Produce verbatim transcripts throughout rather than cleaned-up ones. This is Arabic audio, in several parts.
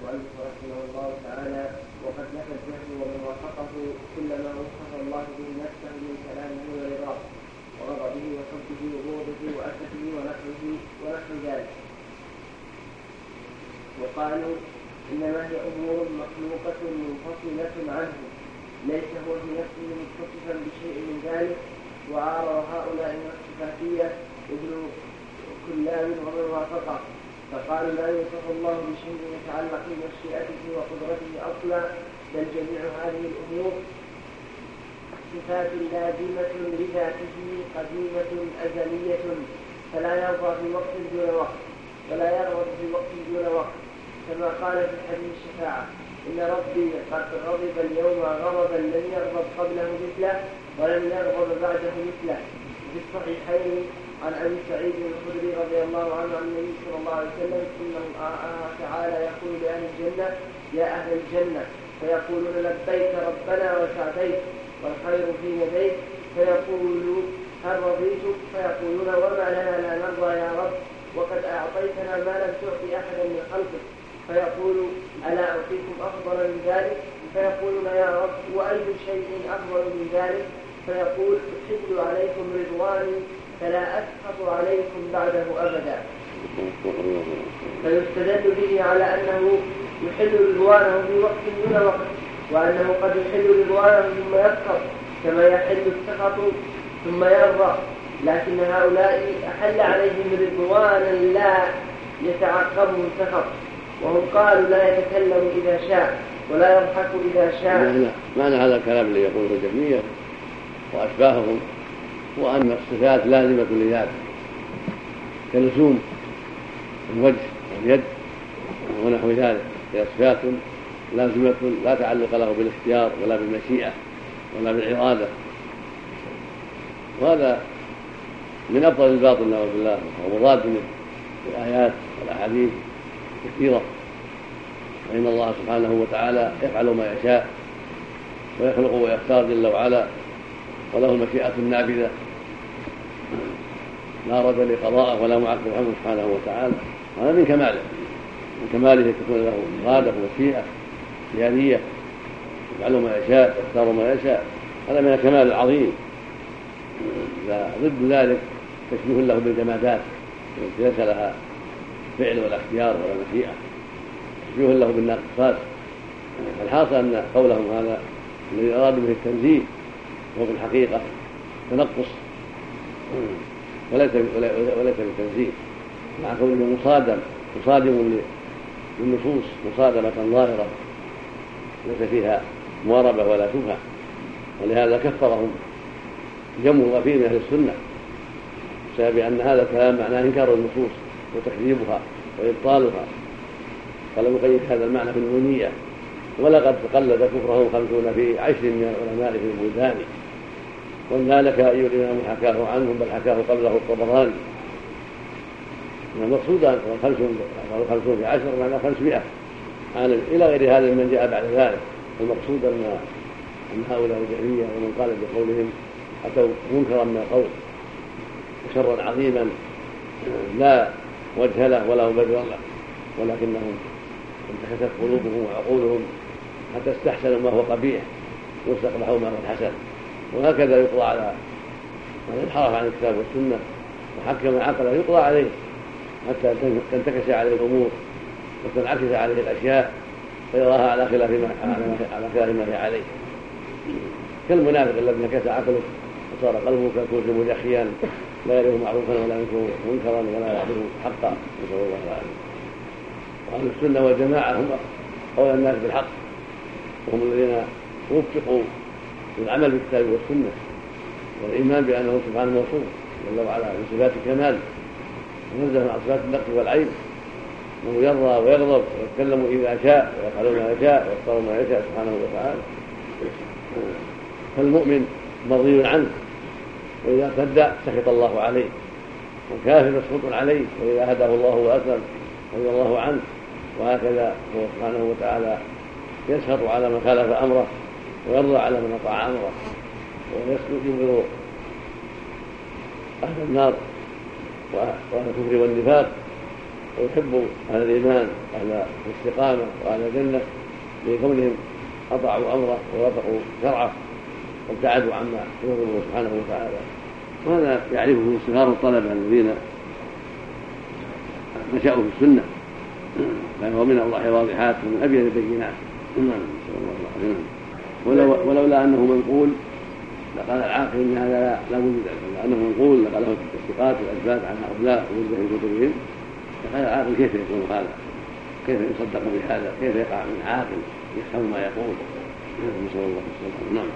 المؤلف رحمه الله تعالى: وقد نفى الجهل ومن وافقه كل ما وصف الله به نفسه من كلامه ورضاه وغضبه وحبه وبغضه وأسفه ونحوه ونحو ذلك، وقالوا إنما هي أمور مخلوقة منفصلة عنه، ليس هو في نفسه متصفا بشيء من ذلك. وعارض هؤلاء الصفاتية ابن كلاب ومن وافقه، فقالوا لا يوصف الله بشيء يتعلق بمشيئته وقدرته أصلا، بل جميع هذه الأمور صفات لازمة لذاته قديمة أزلية، فلا يرضى في وقت دون وقت ولا يرغب في وقت دون وقت، كما قال في حديث الشفاعة: إن ربي قد غضب اليوم غضبا لم يغضب قبله مثله ولم يغضب بعده مثله. في الصحيحين عن أبي سعيد الخدري رضي الله عنه عن النبي صلى الله عليه وسلم: إن الله تعالى يقول لأهل الجنة: يا أهل الجنة، فيقولون: لبيك ربنا وسعديك والخير في يديك، فيقول: هل رضيتك؟ فيقولون: وما لنا لا نرضى يا رب، وقد أعطيتنا ما لم تعطي أحدا من خلقك. فيقول: ألا أعطيكم أفضل من ذلك؟ فيقولون: يا رب، وأي شيء أفضل من ذلك؟ فيقول: أحل عليكم رضواني فلا أسخط عليكم بعده أبدا. فيستدل به على أنه يحل رضوانه في وقت دون وقت، وأنه قد يحل رضوانه ثم يسخط كما يحل السخط ثم يرضى، لكن هؤلاء أحل عليهم رضوانا لا يتعقبه سخط، وهم قالوا لا يتكلم إذا شاء ولا يضحك إذا شاء. معنى هذا الكلام اللي يقوله الجميع وأشباههم وأن الصفات لازمة لذاته كلزوم الوجه واليد ونحو ذلك، هي صفات لازمة لا تعلق له بالاختيار ولا بالمشيئة ولا بالإرادة، وهذا من أفضل الباطل نعوذ بالله، ومضاد للآيات والأحاديث كثيرة. فإن الله سبحانه وتعالى يفعل ما يشاء ويخلق ويختار جل وعلا، وله المشيئة النافذة لا رد لقضاءه ولا معقب عنه سبحانه وتعالى. هذا من كماله من كماله تكون له إرادة ومشيئة سيادية، يفعل ما يشاء ويختار ما يشاء، هذا من الكمال العظيم. ضد ذلك تشبيه له بالجمادات التي ليس لها فعل ولا اختيار ولا مشيئة، تشبيه له بالناقصات. الحاصل أن قولهم هذا الذي أرادوا به التنزيه هو في الحقيقة تنقص وليس وليس بالتنزيه، مع كونه مصادم مصادم للنصوص مصادمة ظاهرة ليس فيها مواربة ولا شبهة. ولهذا كفرهم جمع غفير من أهل السنة بسبب أن هذا الكلام معناه إنكار النصوص وتكذيبها وإبطالها. قال يقيد هذا المعنى في النونية، ولقد تقلد كفرهم خمسون في عشر من العلماء في البلدان، وذلك أي الإمام حكاه عنهم بل حكاه قبله الطبراني. المقصود أن خمسون في عشر معناه خمسمائة عالم إلى غير هذا من جاء بعد ذلك. المقصود أن أن هؤلاء الجهمية ومن قال بقولهم أتوا منكرا من القول وشرا عظيما لا وجه له ولا مبرر له، ولكنهم انتكست قلوبهم وعقولهم حتى استحسنوا ما هو قبيح واستقبحوا ما هو حسن. وهكذا يقضى على من انحرف عن الكتاب والسنة وحكم عقله، يقضى عليه حتى تنتكس عليه الأمور وتنعكس عليه الأشياء فيراها على خلاف ما على خلاف ما هي عليه، كالمنافق الذي انعكس عقله وصار قلبه كالكوز مجخيا لا يعرف معروفا ولا ينكر منكرا ولا يعرف حقا، نسأل الله العافية. وأهل السنة والجماعة هم أولى الناس بالحق، وهم الذين وفقوا للعمل بالكتاب والسنة والإيمان بأنه سبحانه موصوف جل وعلا من صفات الكمال ونزه عن صفات النقص والعيب، انه يرضى ويغضب ويتكلم اذا شاء ويفعل ما يشاء ويختار ما يشاء سبحانه وتعالى. فالمؤمن مرضي عنه، واذا ارتد سخط الله عليه، والكافر مسخوط عليه، واذا هداه الله واسلم رضي الله عنه. وهكذا هو سبحانه وتعالى يسخط على من خالف امره ويرضى على من اطاع امره، ويبغض اهل النار واهل الكفر والنفاق ويحب أهل الإيمان وأهل الاستقامة وأهل الجنة لكونهم أطاعوا أمره ووافقوا شرعه وابتعدوا عما يغضبه سبحانه وتعالى. وهذا يعرفه صغار الطلبة الذين نشأوا في السنة، فهو من أوضح واضحات ومن أبين البينات. ولو ولولا أنه منقول لقال العاقل ان هذا لا لا وجود له، لانه منقول لقاله في الثقات والاثبات عن هؤلاء وجود في كتبهم، فقال العاقل كيف يكون هذا؟ كيف يصدق بهذا؟ كيف يقع من عاقل يفهم ما يقول؟ نسأل الله السلامة. نعم.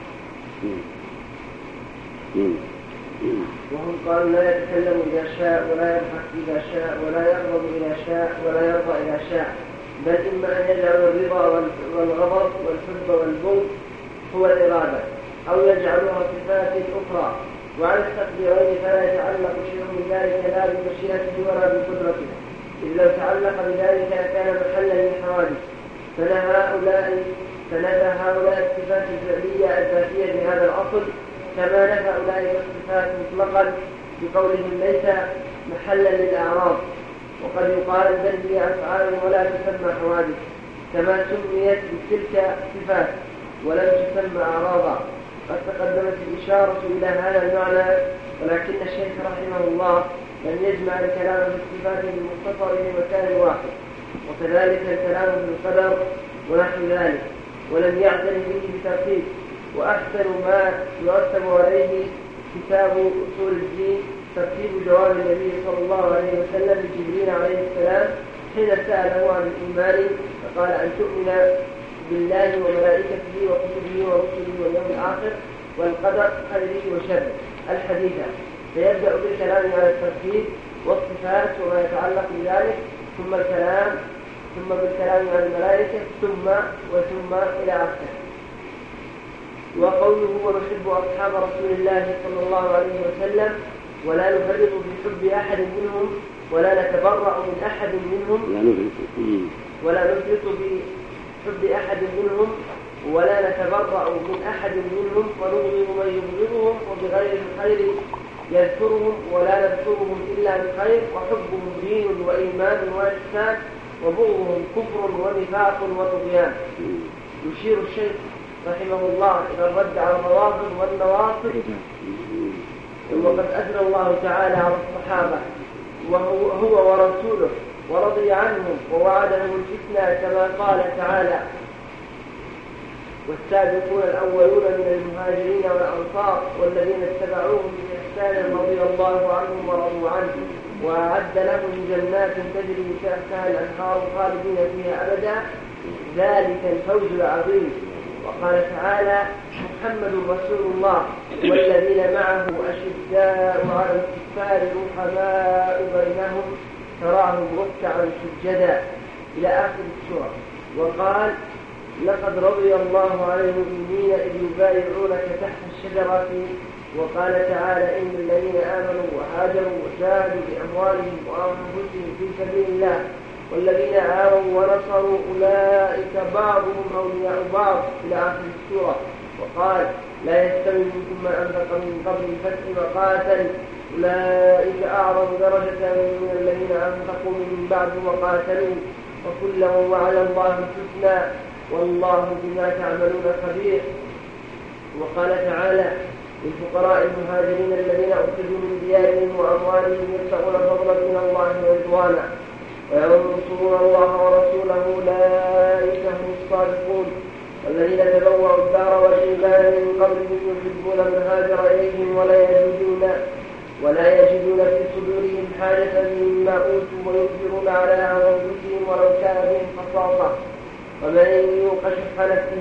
وهم قالوا لا يتكلم إذا شاء ولا يضحك إذا شاء ولا يغضب إذا شاء ولا يرضى إذا شاء، بل إما أن يجعل الرضا والغضب والحب والبغض هو الإرادة أو يجعلها صفات أخرى. وعلى التقديرين فلا يتعلق شيء من ذلك لا بمشيئته ولا بقدرته، إذ لو تعلق بذلك لكان محلا للحوادث. فنهى هؤلاء فنفى هؤلاء الصفات الفعلية الذاتية بهذا الأصل، كما نفى أولئك الصفات مطلقا بقولهم ليس محلا للأعراض. وقد يقال بل هي أفعال ولا تسمى حوادث، كما سميت بتلك صفات ولم تسمى أعراضا. قد تقدمت الإشارة إلى هذا المعنى، ولكن الشيخ رحمه الله لم يجمع الكلام في الصفات المختصر في مكان واحد، وكذلك الكلام في القدر ونحو ذلك، ولم يعتني به بترتيب. وأحسن ما يرتب عليه كتاب أصول الدين ترتيب جواب النبي صلى الله عليه وسلم لجبريل عليه السلام حين سأله عن الإيمان فقال أن تؤمن بالله وملائكته وكتبه ورسله واليوم الآخر والقدر خيره وشره الحديثة. فيبدأ بالكلام على الترتيب والصفات وما يتعلق بذلك، ثم الكلام ثم بالكلام عن الملائكة ثم وثم إلى آخره. وقوله ونحب أصحاب رسول الله صلى الله عليه وسلم ولا نفرط في حب أحد منهم ولا نتبرأ من أحد منهم ولا نفرط في حب أحد منهم ولا نتبرأ من أحد منهم ونبغض من يبغضهم وبغير الخير يذكرهم ولا نذكرهم إلا بخير، وحبهم دين وإيمان وإحسان وبغضهم كفر ونفاق وطغيان. يشير الشيخ رحمه الله إلى الرد على الروافض والنواصب. وقد أثنى الله تعالى على الصحابة وهو هو ورسوله ورضي عنهم ووعدهم الفتنة كما قال تعالى والسابقون الأولون من المهاجرين والأنصار والذين اتبعوهم بإحسان رضي الله عنهم ورضوا عنه وأعد لهم جنات تجري تحتها الأنهار خالدين فيها أبدا ذلك الفوز العظيم. وقال تعالى محمد رسول الله والذين معه أشداء على الكفار رحماء بينهم تراهم ركعا سجدا إلى آخر السورة. وقال لقد رضي الله عن المؤمنين إذ يبايعونك تحت الشجرة. وقال تعالى إن الذين آمنوا وهاجروا وجاهدوا بأموالهم وأنفسهم في سبيل الله والذين آووا ونصروا أولئك بعضهم أولياء بعض إلى آخر السورة. وقال لا يستوي منكم من أنفق من قبل الفتح وقاتل أولئك أعظم درجة من الذين أنفقوا من بعد وقاتلوا وكلا وعد الله الحسنى والله بما تعملون خبير. وقال تعالى للفقراء المهاجرين الذين أخرجوا من ديارهم وأموالهم يبتغون فضلا من الله ورضوانا وينصرون الله ورسوله أولئك هم الصادقون. والذين تبوأوا الدار والإيمان من قبلهم يحبون من هاجر إليهم ولا يجدون ولا يجدون في صدورهم حاجة مما أوتوا ويؤثرون على أنفسهم ولو كان بهم خصاصة ومن يوق شح نفسه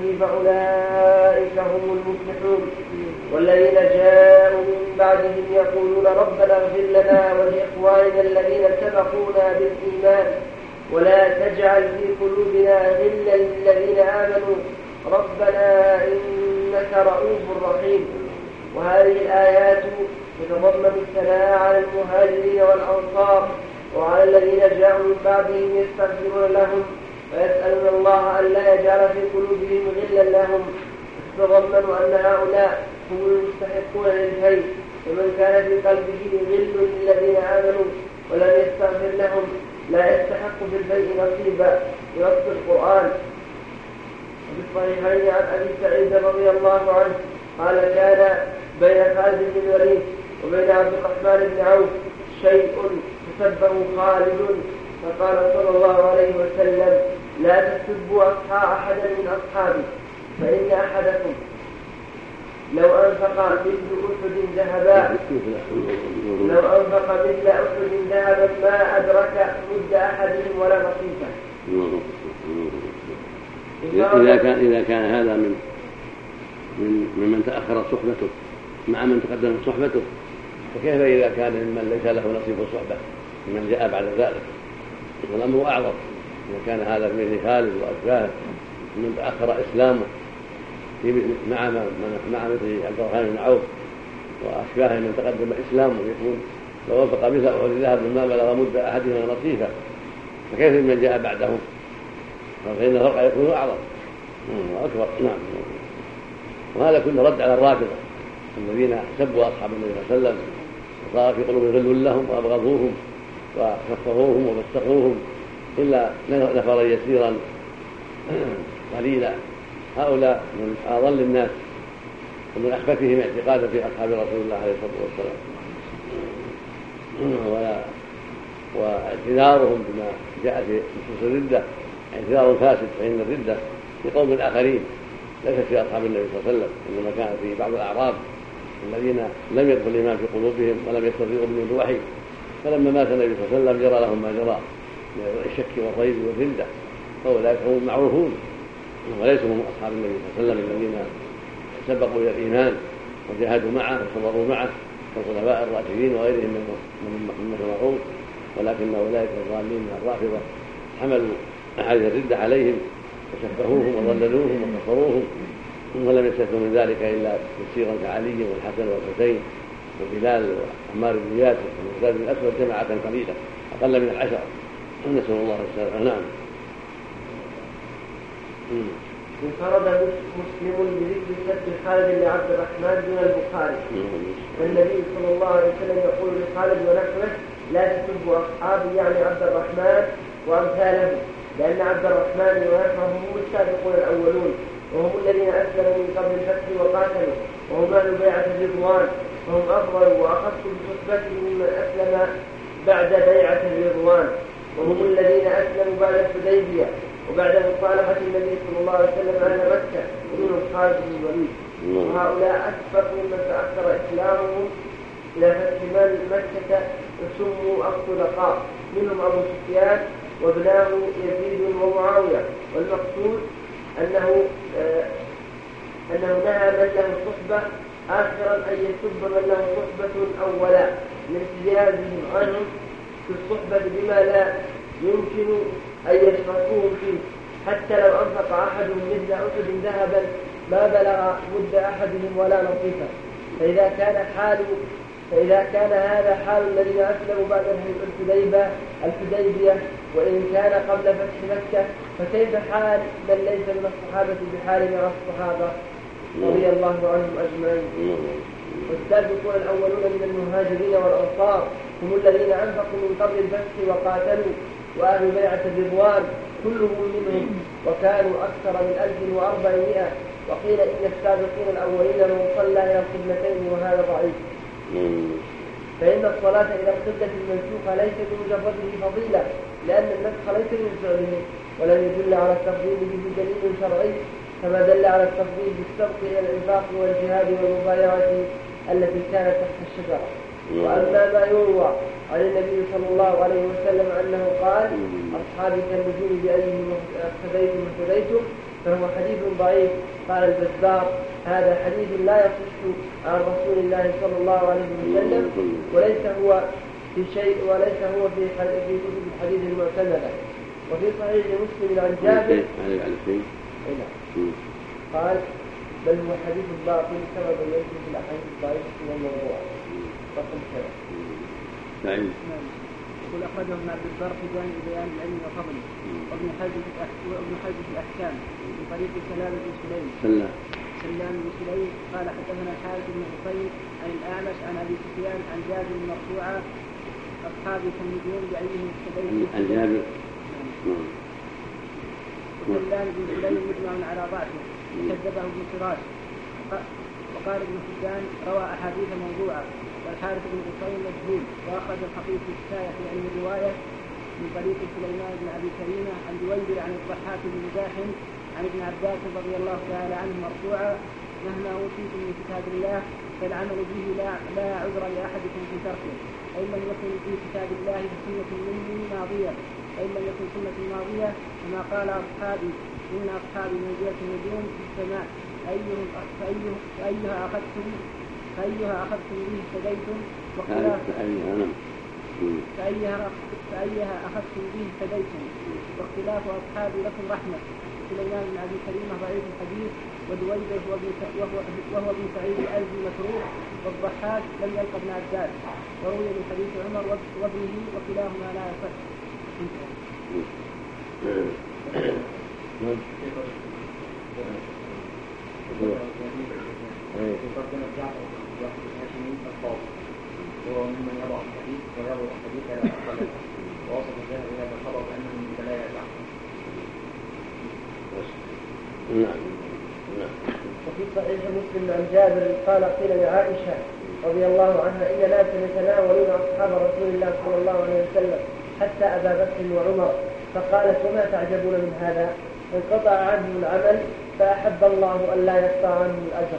فأولئك هم المفلحون. والذين جاءوا من بعدهم يقولون ربنا اغفر لنا ولإخواننا الذين سبقونا بالإيمان ولا تجعل في قلوبنا غلا للذين آمنوا ربنا إنك رؤوف رحيم. وهذه الآيات تتضمن الثناء على المهاجرين والأنصار وعلى الذين جاءوا من بعدهم يستغفرون لهم ويسألون الله أن لا يجعل في قلوبهم غلا لهم. تتضمن أن هؤلاء هم المستحقون للخير، ومن كان في قلبه غل للذين آمنوا ولم يستغفر لهم لا يستحق بالبيع نصيبا بنص القرآن. وفي الصحيحين عن أبي سعيد رضي الله عنه قال كان بين خالد بن الوليد وبين عبد الرحمن بن عوف شيء فسبه خالد فقال صلى الله عليه وسلم لا تسبوا أصحاب أحدا من أصحابي فإن أحدكم لو أنفق مثل أحد ذهبا لو أنفق مثل أحد ذهبا ما أدرك مد أحدهم ولا نصيبه. إذا كان إذا كان هذا من من ممن تأخرت صحبته مع من تقدم صحبته، فكيف إذا كان ممن ليس له نصيب الصحبة ممن جاء بعد ذلك؟ والأمر أعظم إذا كان هذا من خالد وأشباهه من تأخر إسلامه في مع مع مثل عبد الرحمن بن عوف وأشباهه من تقدم إسلامه يكون لو وفق مثل أحد ذهب ما بلغ مد أحدهما نصيفا، فكيف من جاء بعدهم؟ فإن الفرق يكون أعظم وأكبر. نعم. وهذا كله رد على الرافضة الذين سبوا أصحاب النبي صلى الله عليه وسلم وصار في قلوبهم غل لهم وأبغضوهم وكفروهم وفسقوهم إلا نفرا يسيرا قليلا. هؤلاء من أضل الناس ومن أخبثهم اعتقادا في أصحاب رسول الله عليه الصلاة والسلام، واعتذارهم بما جاء في نصوص الردة اعتذار فاسد، فإن الردة في قوم آخرين ليست في أصحاب النبي صلى الله عليه وسلم، إنما كان في بعض الأعراب الذين لم يدخل الإيمان في قلوبهم ولم يستطيعوا منه الوحي، فلما مات النبي صلى الله عليه وسلم جرى لهم ما جرى من الشك والريب والردة، فأولئك هم معروفون وليسوا هم أصحاب النبي صلى الله عليه وسلم الذين سبقوا إلى الإيمان وجاهدوا معه وصبروا معه كالخلفاء الراشدين وغيرهم من المعروف، ولكن أولئك الضالين من الرافضة حملوا أحاديث الردة عليهم وشبهوهم وضللوهم وكفروهم ولم يستثنوا من ذلك إلا يسيرا كعلي والحسن والحسين وبلال وعمار بن ياسر والمقداد بن الأسود جماعة قليلة أقل من العشرة، نسأل الله السلامة. نعم. انفرد مسلم بذكر سب خالد لعبد الرحمن دون البخاري. النبي صلى الله عليه وسلم يقول لخالد ونحوه لا تسبوا أصحابي يعني عبد الرحمن وأمثاله، لأن عبد الرحمن ونحوه هم السابقون الأولون وهم الذين أسلموا من قبل الفتح وقاتلوا وهم أهل بيعة الرضوان، وهم أفضل وأخص بصحبتهم ممن أسلم بعد بيعة الرضوان، وهم الذين أسلموا بعد الحديبية وبعد مصالحة النبي صلى الله عليه وسلم أهل مكة ومنهم خالد بن الوليد. وهؤلاء أسبق ممن تأخر إسلامهم إلى فتح مكة وسموا الصدقاء، منهم أبو سفيان وابناه يزيد ومعاوية. والمقصود أنه آه أنه نهى من له صحبة آخرا أن يسب من له صحبة أولا لاحتجازهم عنهم في الصحبة بما لا يمكن أن يشركوهم فيه، حتى لو أنفق أحدهم مثل أحد ذهبا ما بلغ مد أحدهم ولا نصيفا. فإذا كان حال فإذا كان هذا حال الذين أسلموا بعد الحديبية الحديبية وإن كان قبل فتح مكة، فكيف حال من ليس من الصحابة بحال من الصحابة رضي الله عنهم أجمعين؟ والسابقون الأولون من المهاجرين والأنصار هم الذين أنفقوا من قبل الفتح وقاتلوا، وأهل بيعة الرضوان كلهم منهم وكانوا أكثر من ألف وأربعمائة. وقيل إن السابقين الأولين من صلى إلى القبلتين وهذا ضعيف. فإن الصلاة إلى القبلة المنسوخة ليس بمجرده فضيلة، لأن النسخ ليس من فعله ولم يدل على التفضيل به دليل شرعي كما دل على التفضيل بالسبق إلى الإنفاق والجهاد والمبايعة التي كانت تحت الشجرة. وأما ما يروى عن النبي صلى الله عليه وسلم أنه قال أصحابي كالنجوم بأيهم اهتديتم اهتديتم فهو حديث ضعيف. قال البزار هذا حديث لا يصح عن رسول الله صلى الله عليه وسلم، وليس هو في شيء وليس هو في في كتب الحديث المعتمدة. وفي صحيح مسلم عن جابر قال بل هو حديث باطل كما بينت في الأحاديث الضعيفة والموضوع. رقم كذا. نعم. يقول أخرجه ابن عبد البر في جانب بيان العلم وفضله، وابن حجر وابن حجر في الأحكام من طريق سلام بن سليم. سلام. سلام بن سليم قال حدثنا حارث بن حسين عن الأعمش عن أبي سفيان عن جابر مرفوعا أصحابي كالنجوم بأيهم اهتديتم. عن جابر. وسلام بن سليم مجمع على ضعفه كذبه ابن سراج. وقال ابن حبان روى أحاديث موضوعة. والحارث بن بصير مجهول. وأخرج الخطيب في الكفاية في علم الرواية من طريق سليمان بن أبي كريمة عن دويبر عن الضحاك بن مزاحم عن ابن عباس رضي الله تعالى عنه مرفوعا: مهما أوتيتم من كتاب الله فالعمل به لا, لا عذر لأحدكم في تركه. فإن لم يكن في كتاب الله فسنة مني ماضية، فإن لم يكن سنة ماضية كما قال أصحابي إن أصحابي منزلة النجوم في السماء أيهم فأيها أخذتم فأيها أخذتم به اهتديتم واختلاف فأيها فأيها أخذتم به اهتديتم واختلاف أصحابي لكم رحمة. سليمان بن أبي كريمة ضعيف الحديث، ودويبر وهو وهو ابن سعيد الأزدي متروك، والضحاك لم يلقى ابن عباس، وروي من حديث عمر وابنه وكلاهما لا يصح. هو ممن يضع الحديث ويضع الحديث على أقل ووصف الذهب هذا الخبر بأنه من بلايا البحر. نعم. نعم. وفي صحيح مسلم عن جابر قال قيل لعائشة رضي الله عنها إن ناسا يتناولون أصحاب رسول الله صلى الله عليه وسلم حتى أبا بكر وعمر، فقالت وما تعجبون من هذا؟ انقطع عنه العمل فأحب الله أن لا يقطع عنه الأجر.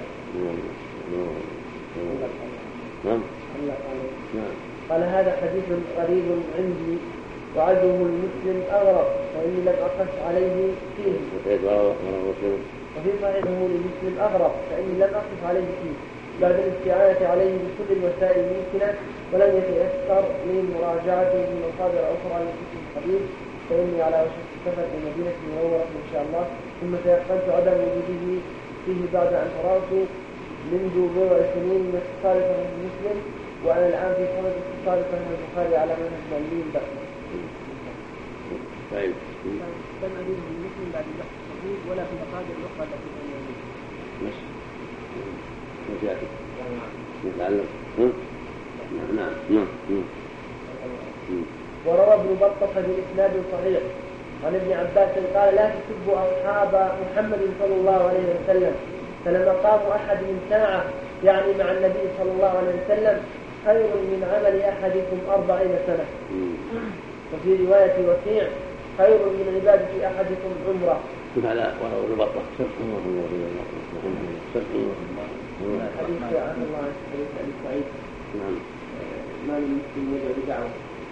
نعم. قال هذا حديث غريب عندي وعده المسلم أغرب فإني لم أقص عليه فيه. وفي صحيحه لمسلم أغرب فإني لم أقص عليه فيه بعد الاستعانة عليه بكل الوسائل الممكنة، ولم يتيسر لي مراجعته من مصادر أخرى للكتب الحديث، فإني على وشك السفر إلى مدينة منورة إن شاء الله، ثم تيقنت عدم وجوده فيه بعد أن قرأت منذ بضع سنين من اتصال صحيح مسلم، وأنا الآن في صدد اتصال صحيح البخاري على منهج مالين بحث. طيب. لم أجد من مسلم بعد البحث الصحيح ولا في مصادر الأخرى التي كان يوجد. ماشي. ماشي. نتعلم. نعم. نعم. وروى ابن بطة بإسناد صحيح عن ابن عباس قال لا تسبوا أصحاب محمد صلى الله عليه وسلم، فلما قام أحد من ساعة يعني مع النبي صلى الله عليه وسلم خير من عمل أحدكم أربعين سنة. وفي رواية وكيع خير من عبادة أحدكم عمره. كيف على وروى ابن بطة حديث عن الله حديث أبي سعيد. نعم. ما المسلم يدعو بدعوة.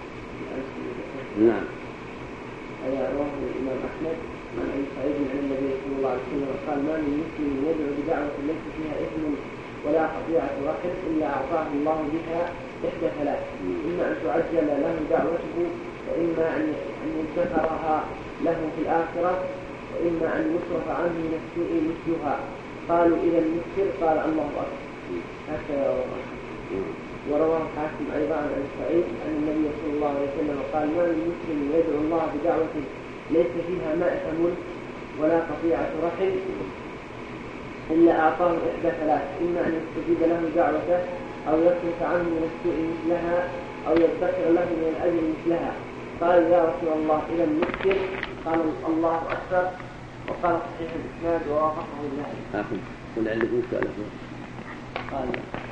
نعم. أي رواه الإمام أحمد عن أبي سعيد عن النبي صلى الله عليه وسلم قال ما من مسلم يدعو بدعوة ليس فيها إثم ولا قطيعة رحم إلا أعطاه الله بها إحدى ثلاث: إما أن تعجل له دعوته، وإما أن يدخرها له في الآخرة، وإما أن يصرف عنه من السوء مثلها. قالوا إلى المسكر قال الله أكبر. هكذا ورواه حاكم أيضا عن أبي سعيد أن النبي صلى الله عليه وسلم قال ما من مسلم يدعو الله بدعوة ليس فيها مأثم ولا قطيعة رحم إلا أعطاه إحدى ثلاث: إما أن يستجيب له دعوته، أو يصرف عنه من السوء مثلها، أو يدخر له من الأجر مثلها. قال يا رسول الله إلى المسكر؟ قال الله أكبر. وقال صحيح الإسناد ووافقه الذهبي. حاكم ولا عندكم سؤال؟ قال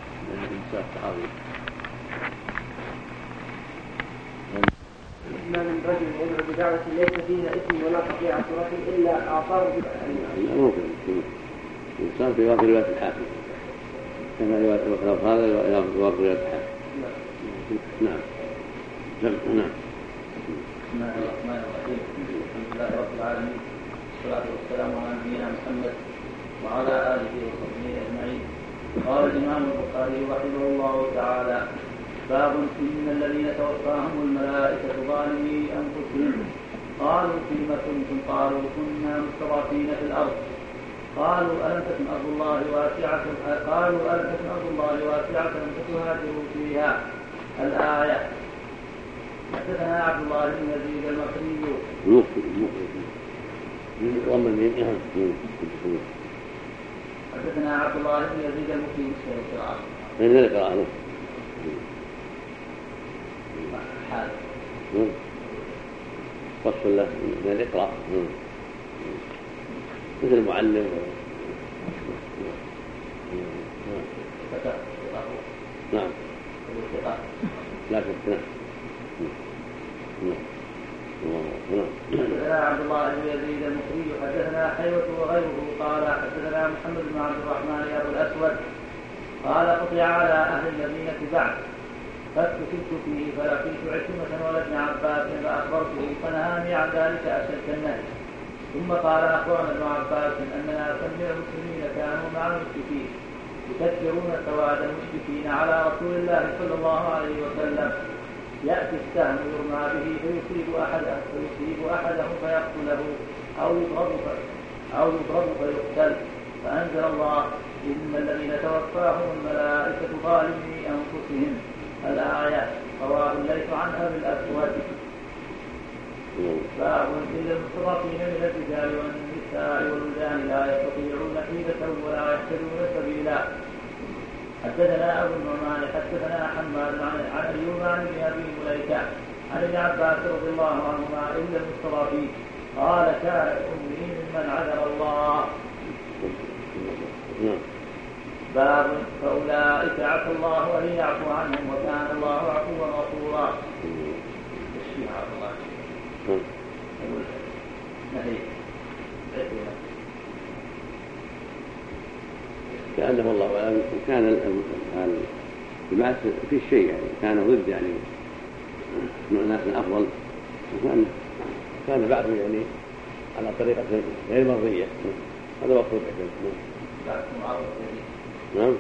ما من رجل يدعو بدعوة ليس فيها إثم ولا قطيعة رحم إلا أعطاه بدعوة. ممكن الإنسان في واقع رواية الحاكم كما لو هذا واقع رواية الحاكم. نعم. نعم. بسم الله الرحمن الرحيم. الحمد لله رب العالمين، والصلاة والسلام على نبينا محمد وعلى آله وصحبه أجمعين. قال الإمام البخاري رحمه الله تعالى: باب إن الذين توفاهم الملائكة ظالمي أنفسهم قالوا فيم كنتم؟ قالوا كنا مستضعفين في الأرض. قالوا ألم تكن أرض الله واسعة قالوا ألم تكن أرض الله واسعة فتهاجروا فيها. الآية. حدثنا عبد الله بن يزيد المصري حدثنا عبد الله بن يزيد المصري حال وصف له من الإقراء مثل المعلم. نعم لا شك. حدثنا عبد الله بن يزيد المصري حدثنا حيوة وغيره قال حدثنا محمد بن عبد الرحمن ابو الاسود قال قطع على اهل المدينه بعد فاكتشفت فيه فلقيت عكرمة ولا ابن عباس فاخبرته فنهاني عن ذلك اشد النهي. ثم قال اخبرنا ابن عباس اننا سمع المسلمين كانوا مع المشركين يكثرون سواد المشركين على رسول الله صلى الله عليه وسلم يأتي السهم يرمى به فيصيب أحده فيصيب أحدهم فيقتله أو يضرب أو يضرب فيقتل. فأنزل الله إن الذين توفاهم الملائكة ظالمي أنفسهم الآية. رواه الليث عن أبي الأسود. باب إلا المستضعفين من الرجال والنساء والولدان لا يستطيعون حيلة ولا يهتدون سبيلا. حدثنا أبو النعمان حدثنا حماد عن أيوب عن ابن أبي مليكة عن ابن عباس رضي الله عنهما إلا المستضعفين قال كانت أمي ممن عذر الله. باب فأولئك عفى الله أن يعفو عنهم وكان الله عفوا غفورا. كأنه الله أعلم كان البعث في الشيء يعني كان ضد يعني ناس أفضل وكان كان بعث يعني على طريقة غير مرضية. هذا مقصود به. نعم.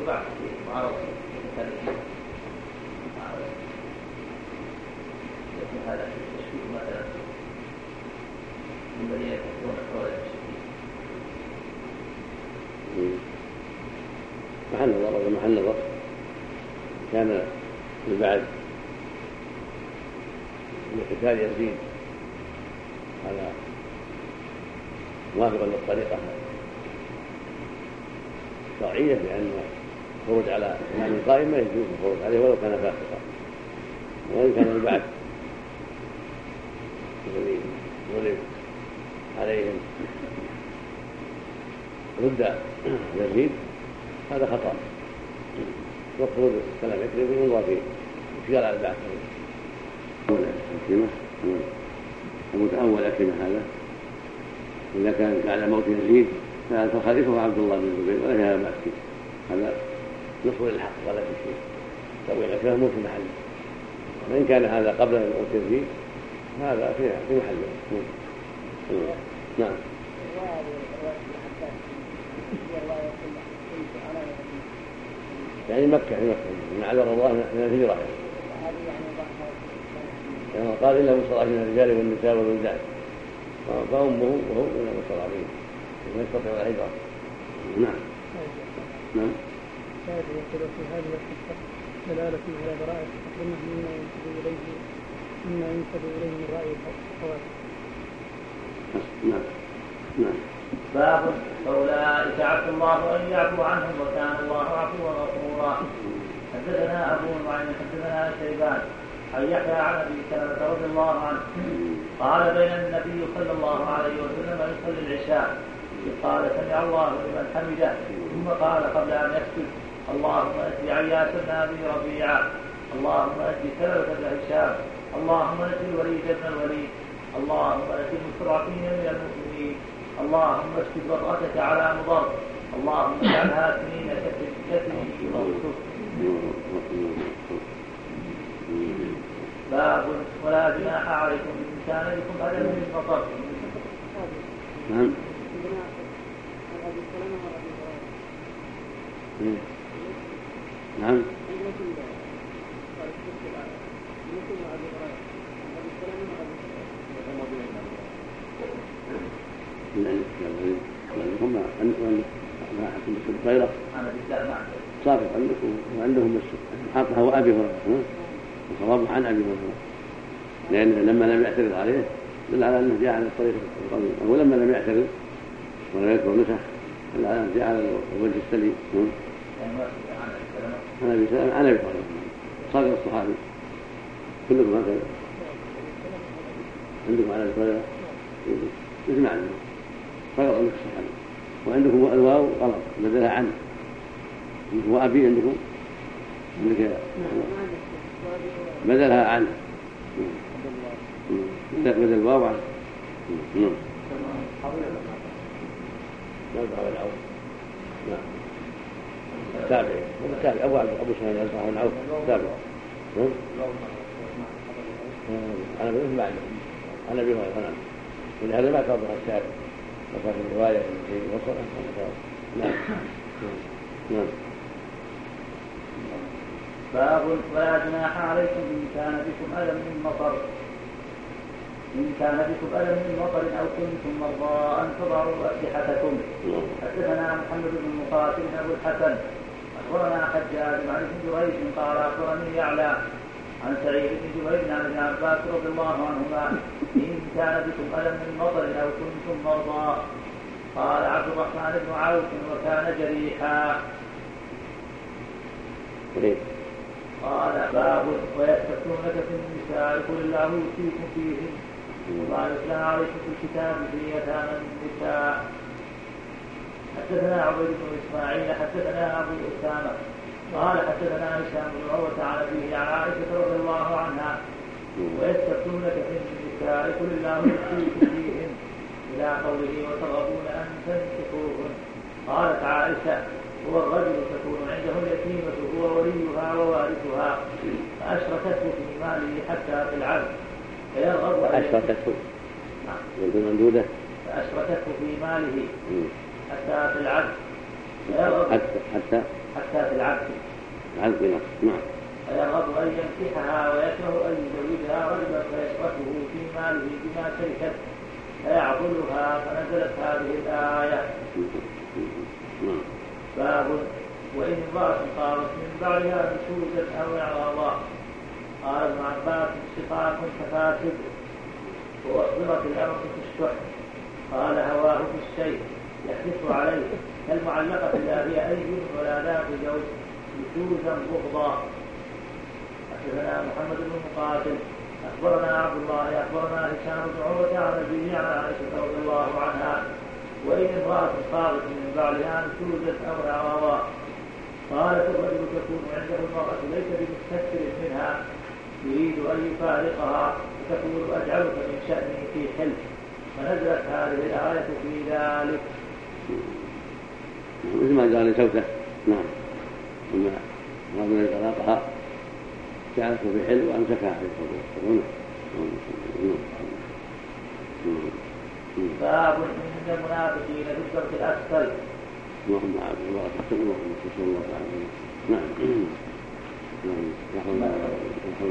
هذا التشكيك مثلا من الذين يكفرون حول المشركين. محل نظر ولا محل نظر كان البعث لقتال يزيد على موافقا للطريقة الشرعية لأن الخروج على إمام القائم ما يجوز الخروج عليه ولو كان فاسقا. وإن كان البعث الذي ضرب عليهم ضد يزيد هذا خطأ. مفروض كلام يكذب ينظر فيه اشكال على البعث. أكرمة المتأول أكرمة هذا إذا كان على موت يزيد فخليفه عبد الله بن الزبير ولا هذا بأس فيه. هذا نصر للحق ولا في شيء. تأويل أكرمة مو في محله. وإن كان هذا قبل موت يزيد هذا في محله. نعم. يعني مكة في مكة من عذر الله من الهجرة يعني قال إلا مستضعفين من الرجال والنساء والولدان فأمه وهو من المستضعفين لا يستطيع الهجرة. نعم. نعم. هذه يقول في هذه القصة دلالة على براءة أكرمة مما ينسب إليه مما ينسب إليه من رأي الخوارج. نعم. نعم. باب فأولئك عفى الله أن يعفو عنهم وكان الله عفوا غفورا. حدثنا أبو نعيم حدثنا شيبان عن يحيى عن أبي سلمة رضي الله عنه قال بين النبي صلى الله عليه وسلم يصلي العشاء قال سمع الله لمن حمده ثم قال قبل أن يسجد اللهم أنت عياش بن أبي ربيعة اللهم أنت سلمة بن هشام اللهم أنت الوليد بن الوليد اللهم أنت المستضعفين من المؤمنين اللهم اشفد وطأتك على مضر اللهم اجعلها سنين كسنين وانصف. باب ولا جناح عليكم إن كان لكم أذى من مطر. نعم. نعم. هم عندهم غيره صافي عندكم وعندهم السوء حاطها وأبي هريرة وصوابه عن أبي هريرة لأن لما لم يعترض عليه دل على أنه جاء على الطريقة القوية ولما لم يعترض ولم يذكر نسخ دل على أنه جاء على الوجه السليم. عن أبي سلمة عن أبي هريرة صادق الصحابي كلكم هكذا عندكم على الكذا نسمع عنه فغلط لك الصحابي وعندكم الواو غلط بدلها عن عندكم وأبي عندكم عندك بدلها عن بدل الواو عن نعم نعم نعم تابع تابع أبو أبو سعيد الرحمن بن عوف تابع أنا بنسمع عنه أنا به وأنا ولهذا ما توضح الشارع وكان الرواية في وصل نعم نعم باب ولا جناح عليكم إن كان بكم ألم من مطر إن كان بكم ألم من مطر أو كنتم مرضى أن تضعوا أسلحتكم. حدثنا محمد بن مقاتل أبو الحسن أخبرنا حجاج عن ابن جريج قال أخبرني يعلى عن سعيد بن جبير عن ابن عباس رضي الله عنهما إن كان بكم ألم من مطر أو كنتم مرضى. قال عبد الرحمن بن عوف وكان جريحا. قال باب ويستفتونك في النساء قل الله يؤتيكم فيهن وما يتلى عليكم في الكتاب في يتامى النساء. حدثنا عبيد بن اسماعيل حدثنا ابو اسامه قال حدثنا هشام بن عروه عن ابيه عن عائشه رضي الله عنها ويستفتونك في النساء قل الله يؤتيكم فيهن الى قوله وترغبون ان تنكحوهن. قالت عائشه هو الرجل تكون عنده اليتيمة هو وليها ووارثها فأشركته في ماله حتى في العبد فيرغب فأشركته نعم فأشركته في ماله حتى في العبد فيرغب حتى حتى حتى في العبد العبد نعم فيرغب أن ينكحها ويكره أن يزوجها رجلا فيشركه في ماله بما شركت فيعضلها فنزلت هذه الآية. نعم. باب وإن امرأة قامت من بعدها نشوزا أو إعراضا. قال ابن عباس شقاق كفاسد وأصدرت الأمر في الشح. قال هواه في الشيء يحدث عليه كالمعلقة لا هي أي ولا ذات زوج نشوزا بغضا. حدثنا محمد بن مقاتل أخبرنا عبد الله أخبرنا هشام بن عروة عن أبيه عن عائشة رضي الله عنها وإن امرأة خارج من بعدها نشوزا أو إعراضا. قالت الرجل تكون عنده المرأة ليس بمستكثر منها يريد أن يفارقها فتقول أجعلك من شأني في حلف فنزلت هذه الآية في ذلك. مثل ما جعل زوجته نعم ثم رجل طلاقها جعلته في حل وأمسكها في الحدود. باب من المنافقين في الدرك الأسفل. اللهم عبد الله تحسن اللهم صلى الله عليه وسلم. نعم نعم نحو الله نحو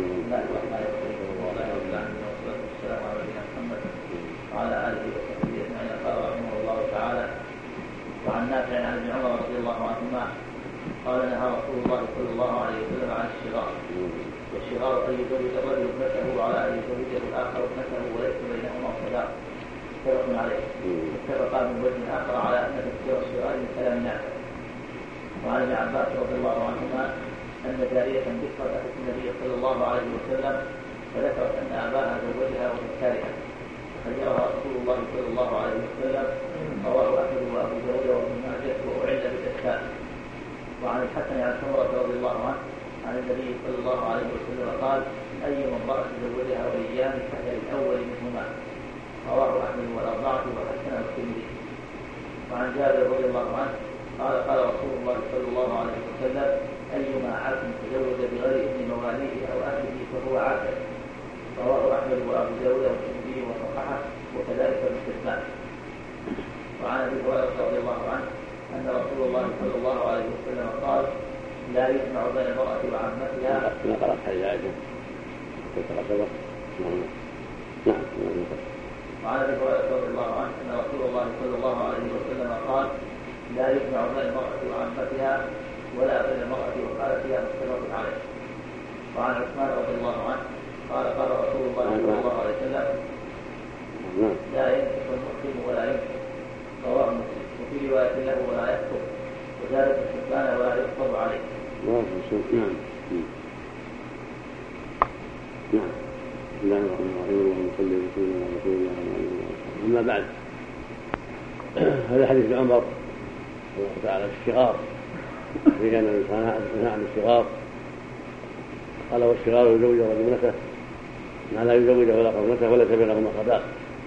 الله وعلى آله وصحبه أجمعين. قال رحمه الله تعالى وعن نافع عن ابن عمر رضي الله عنهما قال نهى رسول الله صلى الله عليه وسلم عن الشغار. والشغار أن يزوج الرجل ابنته على أن يزوجه الآخر ابنته وليس بينهما صداق متفق عليه. اتفقا من وجه آخر على أن تفسير الشغار من كلام نافع. وعن ابن عباس رضي الله عنهما أن جارية بكرة أتت النبي صلى الله عليه وسلم فذكرت أن أباها زوجها وهي كارهة فخيرها رسول الله صلى الله عليه وسلم. رواه أحمد وأبو داود وابن ماجه وأعل بالإحسان. وعن الحسن عن سمرة رضي الله عنه عن النبي صلى الله عليه وسلم قال أي امرأة زوجها وليان فهي الأول منهما. رواه أحمد والأربعة وحسنه الترمذي. وعن جابر رضي الله عنه قال قال رسول الله صلى الله عليه وسلم أيما عبد تزوج بغير ابن مواليه أو أهله فهو عبد. رواه أحمد وأبو داود والترمذي وصححه وكذلك ابن حبان. وعن أبي هريرة رضي الله عنه أن رسول الله صلى الله عليه وسلم قال لا يجمع بين المرأة وعمتها. نقرأ حديث عائشة تتقدم. نعم. وعن أبي هريرة رضي الله عنه أن رسول الله صلى الله عليه وسلم قال لا يجمع بين المرأة وعمتها ولا بين المرأة وخالتها متفق عليه. وعن عثمان رضي الله عنه قال قال رسول الله صلى الله عليه وسلم لا ينكح المحرم ولا ينكح. رواه مسلم. وفي رواية له ولا يكفر وزاد ابن حبان ولا يكفر عليه. نعم. نعم. بسم الله الرحمن الرحيم. اللهم صل وسلم على رسول الله وعلى اله وصحبه. اما بعد، هذا حديث عمر الله تعالى الشغار، في ان الانسان نهى عن الشغار، قال والشغار يزوج رجل ابنته ما لا يزوجه ولا ابنته وليس بينهما صداق،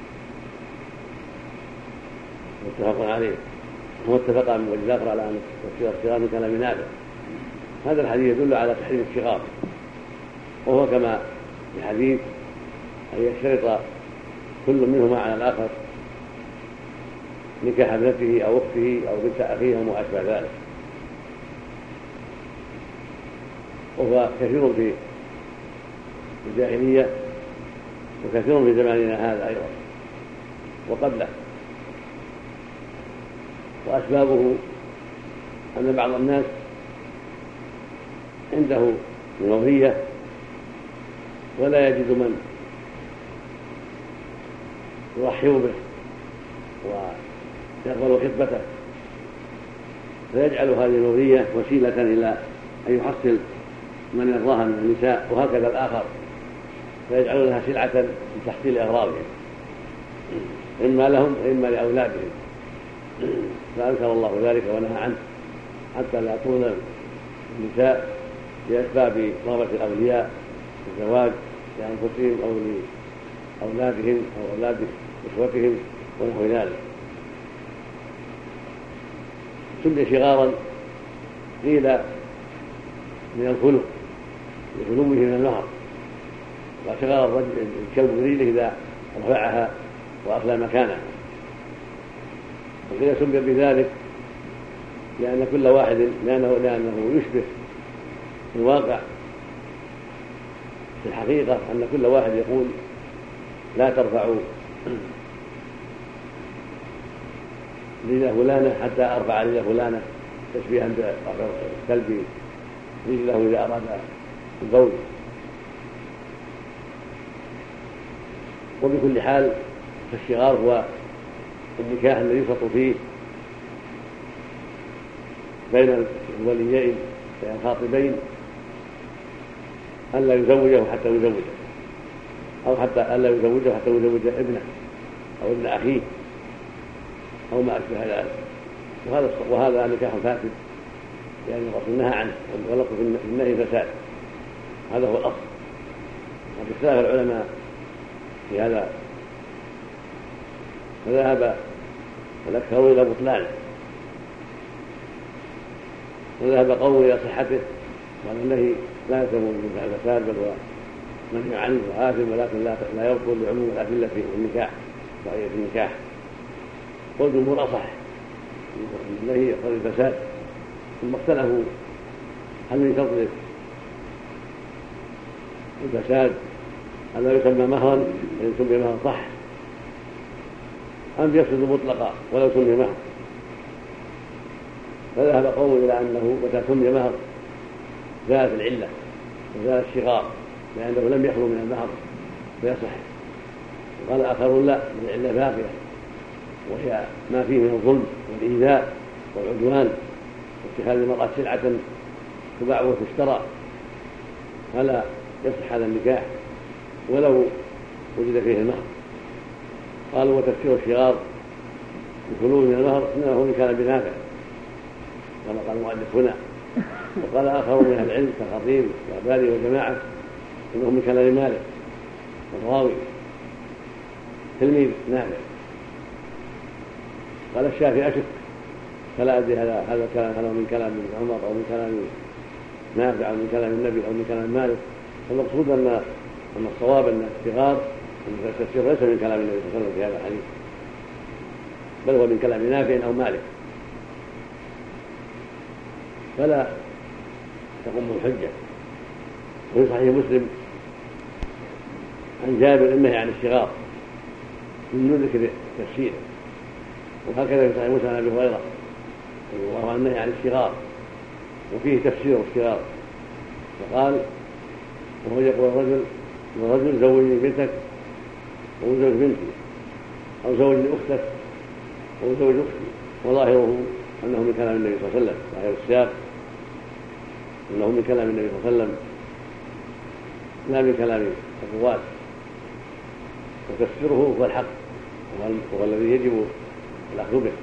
متفق عليه. واتفق من وجه اخر على ان تفسير الشغار من كلام نافع. هذا الحديث يدل على تحريم الشغار، وهو كما في الحديث ان يشترط كل منهما على الاخر نكاح ابنته او اخته او بنت اخيه وما اشبه ذلك، وهو كثير في الجاهليه وكثير في زماننا هذا ايضا وقبله. واسبابه ان بعض الناس عنده وظيفه ولا يجد من يرحب به ويقبل خطبته، فيجعل هذه الوظيفه وسيله الى ان يحصل من يرضاها من النساء، وهكذا الاخر فيجعل لها سلعه لتحصيل اغراضهم اما لهم واما لاولادهم، فانكر الله ذلك ونهى عنه حتى لا تظلم النساء باسباب رغبه الاولياء في الزواج لانفسهم او لاولادهم او اولاد اخوتهم ونحو ذلك. سمي شغارا قيل من الخلق لخلوه من النهر، وشغار الرجل الكلب بريله اذا رفعها واخلى مكانها، وقيل سمي بذلك لان كل واحد لانه, لأنه يشبه في الواقع في الحقيقه ان كل واحد يقول لا ترفعوا رجل فلانه حتى ارفع رجل فلانه، تشبيها بالكلب رجله اذا اراد البول. وبكل حال فالشغار هو النكاح الذي يشرط فيه بين الوليين بين الخاطبين ألا يزوجه حتى يزوجه، أو حتى ألا يزوجه حتى يزوج ابنه أو ابن أخيه أو ما أشبه ذلك. وهذا وهذا نكاح فاسد، يعني الرسول نهى عنه والغلط في النهي فساد، هذا هو الأصل. وقد اختلف العلماء في هذا، فذهب الأكثر إلى بطلانه، وذهب قوم إلى صحته، وأن النهي لا يلزم من الفساد بل هو منهي عنه وآثم، ولكن لا يبطل لعموم الأدلة في النكاح وهي في النكاح. والجمهور أصح أن النهي يقتضي الفساد، ثم اختلفوا هل من شرط الفساد ألا يسمى مهرا إن سمي مهر صح، أم يفسد مطلقا ولو سمي مهر. فذهب قوم إلى أنه متى سمي مهر زالت العلة وزال الشغار لأنه لم يخلو من المهر فيصح. وقال آخرون لا، العلة باقية وهي ما فيه من الظلم والإيذاء والعدوان واتخاذ المرأة سلعة تباع وتشترى، فلا يصح هذا النكاح ولو وجد فيه المهر. قالوا وتفسير الشغار بخلوه من المهر انه من كلام نافع كما قال المؤلف هنا. وقال اخرون من اهل العلم كالخطيب والعبادي وجماعه انه من كلام مالك والراوي تلميذ نافع. قال الشافعي اشك، فلا ادري هذا هذا الكلام هل هو من كلام ابن عمر او من كلام نافع او من كلام النبي او من كلام مالك. المقصود ان ان الصواب ان الشغار التفسير ليس من كلام النبي صلى الله عليه وسلم في هذا الحديث، بل هو من كلام نافع او مالك، فلا تقوم الحجه. وفي صحيح مسلم عن جابر النهي عن الشغار من ذكر تفسيره، وهكذا في صحيح مسلم عن ابي هريره رضي الله عنه النهي عن الشغار وفيه تفسير الشغار، فقال وهو يقول الرجل الرجل زوجني بنتك أو زوج بنتي أو زوجني أختك أو زوج أختي، وظاهره أنه من كلام النبي صلى الله عليه وسلم، ظاهر السياق أنه من كلام النبي صلى الله عليه وسلم لا من كلام الرواة، وتفسيره هو الحق وهو الذي يجب الأخذ به،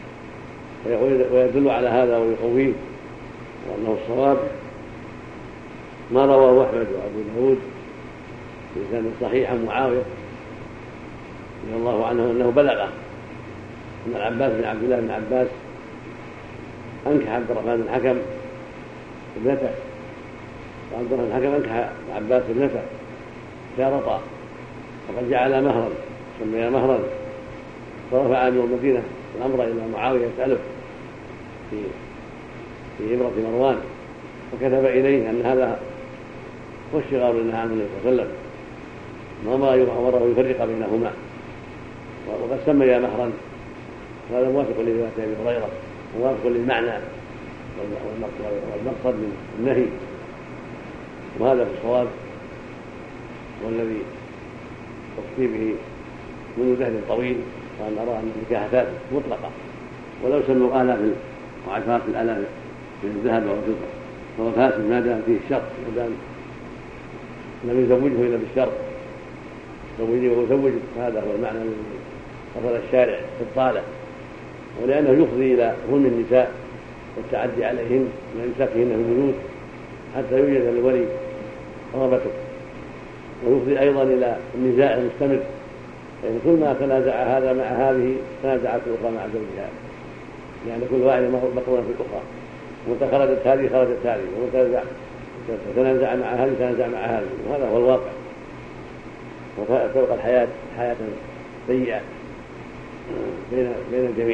ويدل على هذا ويقويه وأنه الصواب ما رواه أحمد وأبو داود في سند صحيح عن معاوية رضي الله عنه أنه بلغه أن العباس بن عبد الله بن عباس أنكح عبد الرحمن بن الحكم ابنته، وعبد الرحمن بن الحكم أنكح العباس ابنته شارطا، وقد جعل مهرا سمي مهرا، فرفع أمير المدينة الأمر إلى معاوية يسأله في في إبرة مروان، وكتب إليه أن هذا هو الشغار الذي نهى عنه النبي صلى الله عليه وسلم، وما أمره يفرق بينهما، وقد سمي مهرا، وهذا موافق لرواية أبي هريرة موافق للمعنى والمقصد من النهي، وهذا في الصواب والذي أفتي به منذ دهر طويل، وأن أرى أن النكاح ثابت مطلقة ولو سموا آلاف وعشرات الآلاف من الذهب والفضة فهو فاسد ما دام فيه الشرط، ما دام لم يزوجه إلا بالشرط زوجه وزوجه، هذا هو المعنى الذي قصد الشارع في الطالة، ولأنه يفضي إلى ظلم النساء والتعدي عليهن وإمساكهن في البيوت حتى يوجد للولي رغبته، ويفضي أيضا إلى النزاع المستمر، يعني كل ما تنازع هذا مع هذه تنازعت الأخرى مع زوجها، لأن كل واحدة مطلوبة في الأخرى، ومتى خرجت هذه خرجت هذه، ومتى تنازع مع هذه تنازع مع هذه، وهذا هو الواقع، وتبقى الحياة حياة سيئة بين بين الجميع.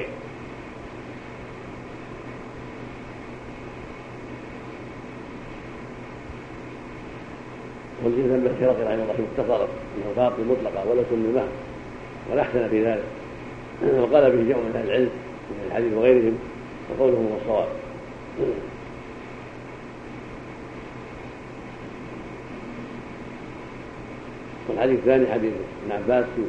والإنسان بالخيرات رحمه الله مختصرا أنه باطل مطلقة ولا سن المهر ولا أحسن في ذلك، وقال به جمع من أهل العلم من الحديث وغيرهم، وقولهم هو الصواب. والحديث الثاني حديث ابن عباس في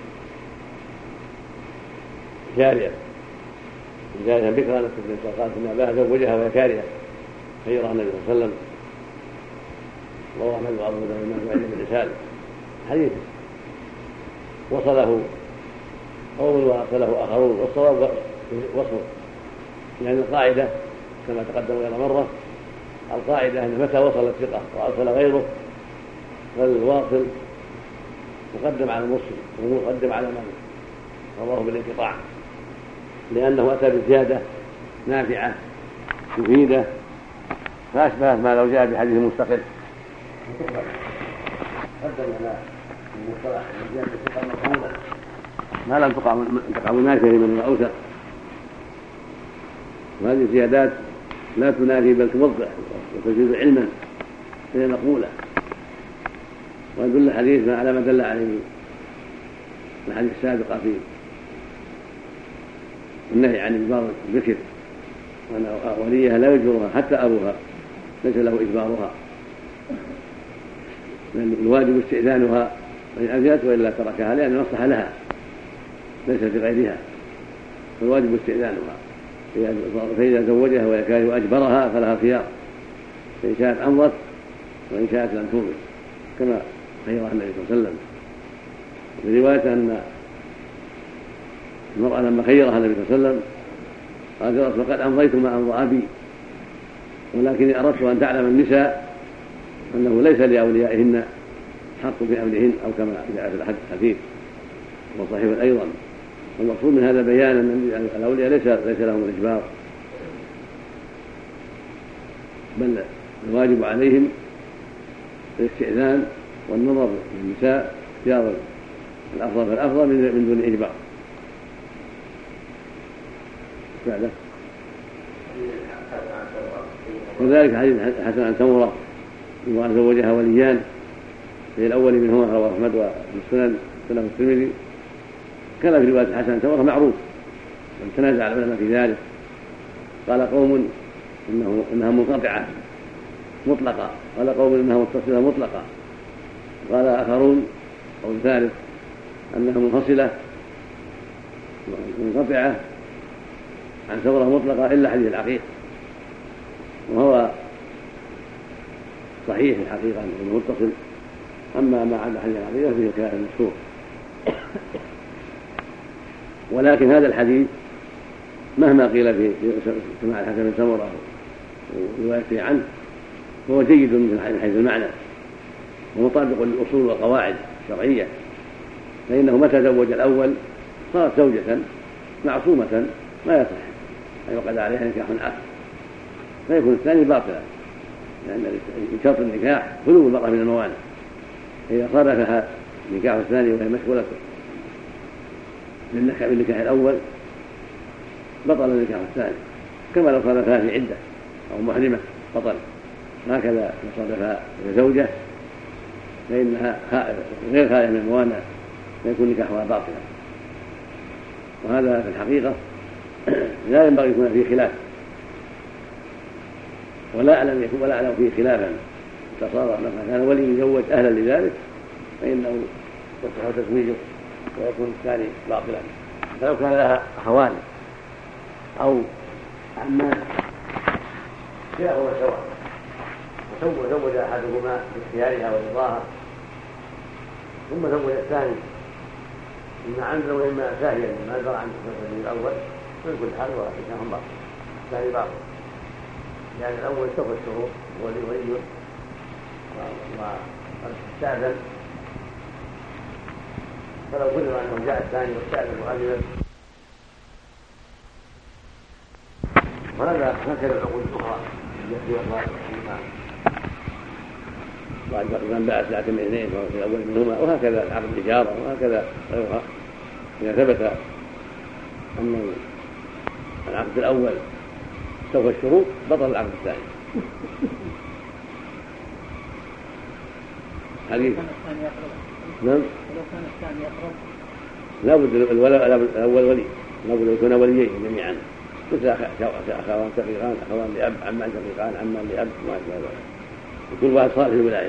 جارية جارية بكرة نفس ابن قال ابن عباس زوجها وهي كارهة خيرها النبي صلى الله عليه وسلم، رواه أحمد وأبو داود وعند ابن رسالة، حديث وصله قوم وأرسله آخرون، والصواب وصفه، يعني القاعدة كما تقدم غير مرة، القاعدة أن متى وصل الثقة وأرسل غيره فالواصل مقدم على المرسل ومقدم على من رواه بالانقطاع، لأنه أتى بزيادة نافعة مفيدة فأشبهت ما لو جاء بحديث مستقل قدم على المصطلح زيادة الثقة مقبولة ما لم تقع منافية لمن هو أوثق، وهذه الزيادات لا تنافي بل توضح وتزيد علما فهي مقبولة، ويدل الحديث على ما دل عليه الحديث السابقة في النهي عن إجبار الذكر، وأن وليها لا يجبرها حتى أبوها ليس له إجبارها، لأن الواجب استئذانها وإن أذنت وإلا تركها، لأن المصلحة لها ليس لغيرها، فالواجب استئذانها، فإذا زوجها وهي كارهة وأجبرها فلها خيار، فإن شاءت أمضت وإن شاءت لم تومض، كما خيرها النبي صلى الله عليه وسلم. وفي رواية أن المرأة لما خيرها النبي صلى الله عليه وسلم قال يا رسول قد أمضيت ما أمضى أبي، ولكني أردت أن تعلم النساء أنه ليس لأوليائهن حق في أمرهن، أو كما جاء في الحديث وصحيح أيضا. والمقصود من هذا بيان أن الأولياء ليس ليس لهم الإجبار، بل الواجب عليهم الاستئذان والنظر للنساء اختيار الأفضل فالأفضل من دون إجبار. بعده وذلك حديث حسن عن سمرة وأن زوجها وليان، في الأول منهما رواه أحمد والسنن سنن الترمذي، كان في رواية حسن عن سمرة معروف، تنازع العلماء في ذلك، قال قوم إنه إنها منقطعة مطلقة، قال قوم إنها متصلة مطلقة، قال آخرون أو الثالث أنها منفصلة منقطعة عن سمرة مطلقة إلا حديث العقيق، وهو صحيح الحقيقة أنه متصل أما ما عدا حديث العقيقة فيه الكلام المشهور. ولكن هذا الحديث مهما قيل في سماع الحسن بن سمرة وروايته عنه فهو جيد من حيث المعنى ومطابق للأصول والقواعد الشرعية، فإنه متى زوج الأول صارت زوجة معصومة ما يصح أن يقعد عليها نكاح آخر، فيكون الثاني باطلا، لأن يعني شرط النكاح خلو المرأة من الموانع، فإذا صادفها نكاح الثاني وهي مشغولة بالنكاح الأول بطل النكاح الثاني، كما لو صادفها في عدة أو محرمة بطل. هكذا لو صادفها زوجة فإنها غير خالية من الموانع فيكون نكاحها باطلا. وهذا في الحقيقة لا ينبغي يكون فيه خلاف، ولا أعلم يكون ولا أعلم فيه خلافا تصادف لما كان ولي يزوج أهلا لذلك فإنه يصح تزويجه ويكون الثاني باطلا. فلو كان لها أخوان أو عمان كلاهما سواء وزوج أحدهما باختيارها ورضاها ثم زوج الثاني إما عمدا وإما ساهيا ما درى عن الأول من كل حال وكلاهما باطل، الثاني باطل، لأن الأول سوف الشروط ولي ولي واستأذن، فلو قدر أنه جاء الثاني واستأذن وأذن. وهذا هكذا العقود الأخرى التي وقعت فيما بعد من باع ساعة من اثنين فهو في الأول منهما، وهكذا العقد الإجارة وهكذا غيرها. إذا ثبت أن العقد الأول سوف الشروط بطل العقد الثاني. حديث نعم لا بد الأول ولي، لا بد يكون وليين جميعا، مثل أخوان شقيقان، أخوان لأب، عمان شقيقان، عمان لأب، ما أشبه ذلك، وكل واحد صالح في الولاية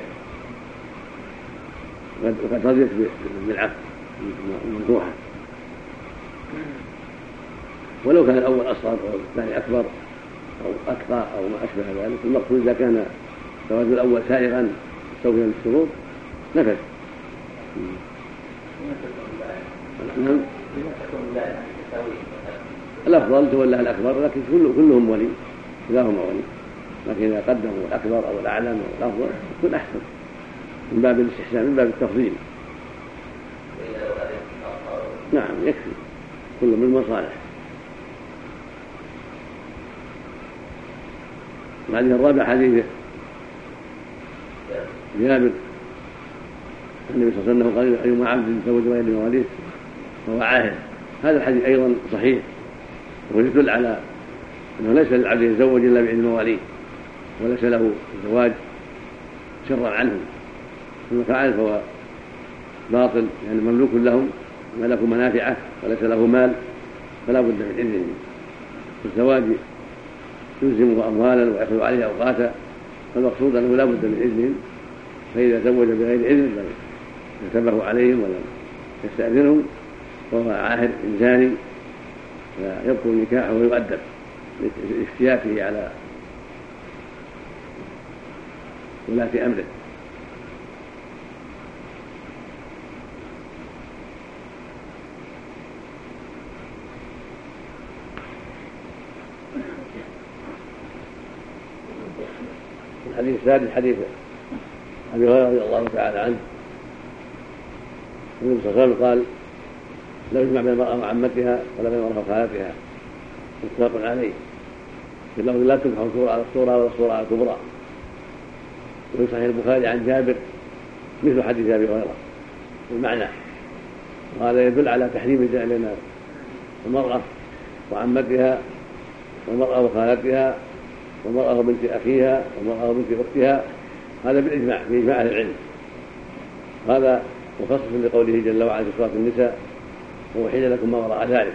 وقد رضيت بالعقد ممدوحا. ولو كان الأول أصغر أو الثاني أكبر أو أتقى أو ما أشبه ذلك، المقصود إذا كان زواج الأول سائغا مستوفيا للشروط نفذ. نعم الأفضل تولى الأكبر، لكن كلهم ولي كلاهما ولي، لكن إذا قدموا الأكبر أو الأعلم أو الأفضل يكون أحسن من باب الاستحسان من باب التفضيل. نعم يكفي كل من المصالح. الحديث الرابع حديث جابر النبي صلى الله عليه وسلم قال أيما عبد يتزوج غير مواليه فهو عاهد. هذا الحديث أيضا صحيح ويدل على أنه ليس للعبد يتزوج إلا بإذن مواليه، وليس له الزواج شرا عنه، ثم فعل فهو باطل يعني مملوك لهم ملك منافعه وليس له مال فلا بد من إذنه. الزواج يلزمه أموالا ويأخذ عليه أوقاتا، فالمقصود أنه لا بد من إذنهم، فإذا زوج بغير إذن لم ينتبه عليهم ولم يستأذنهم فهو عاهد إنساني فيبطل نكاحه ويؤدب لافتياته على ولاة أمره. الحديث الثالث حديث أبي هريرة رضي الله تعالى عنه النبي صلى الله عليه وسلم قال لا يجمع بين المرأة وعمتها ولا بين المرأة وخالتها، متفق عليه. في اللفظ لا تنكح الصورة على الصورة ولا الصورة على الكبرى. وفي صحيح البخاري عن جابر مثل حديث أبي هريرة بالمعنى، وهذا يدل على تحريم الجمع بين المرأة وعمتها والمرأة وخالتها والمرأة وبنت أخيها والمرأة وبنت أختها، هذا بالإجماع في إجماع أهل العلم. هذا مخصص لقوله جل وعلا في سورة النساء وأحل لكم ما وراء ذلك،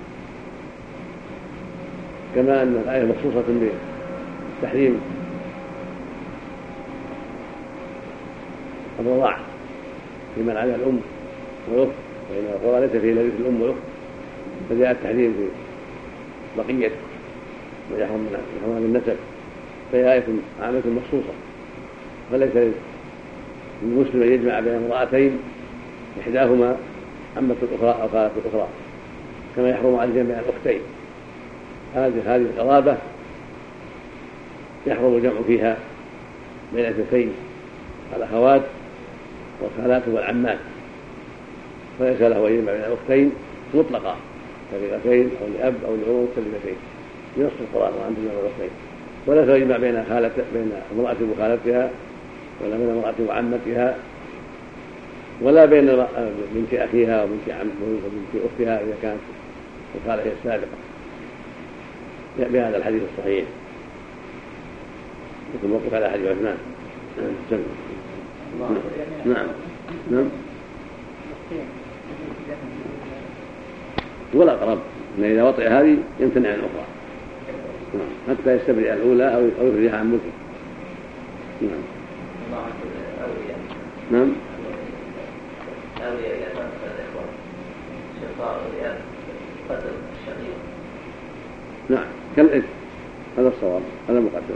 كما أن الآية مخصوصة بتحريم الرضاع في من على الأم والأخت، فإن الرضاع ليس فيه إلا مثل الأم والأخت، فجاء التحريم في بقية ويحرم من النسب، فهي آية عامة مخصوصة، فليس المسلم أن يجمع بين امرأتين إحداهما عمة الأخرى أو خالة الأخرى، كما يحرم على الجمع الأختين. هذه هذه القرابة يحرم الجمع فيها بين اثنتين الأخوات والخالات والعمات، فليس له أن يجمع بين الأختين مطلقا كريقتين أو لأب أو لأم مختلفتين بنص القرآن وعند جمع الأختين، ولا له يجمع بين خالة بين امرأة وخالتها ولا بين امرأة وعمتها ولا بين بنت أخيها وبنت عمها وبنت أختها إذا كانت الخالة هي السابقة بهذا الحديث الصحيح. مثل موقف على حديث عثمان. نعم نعم ولا أقرب إن إذا وطئ هذه يمتنع عن الأخرى حتى يستبرئ الأولى أو يخرجها عن ملكه. نعم نعم نعم كالإثم هذا الصواب هذا مقدم.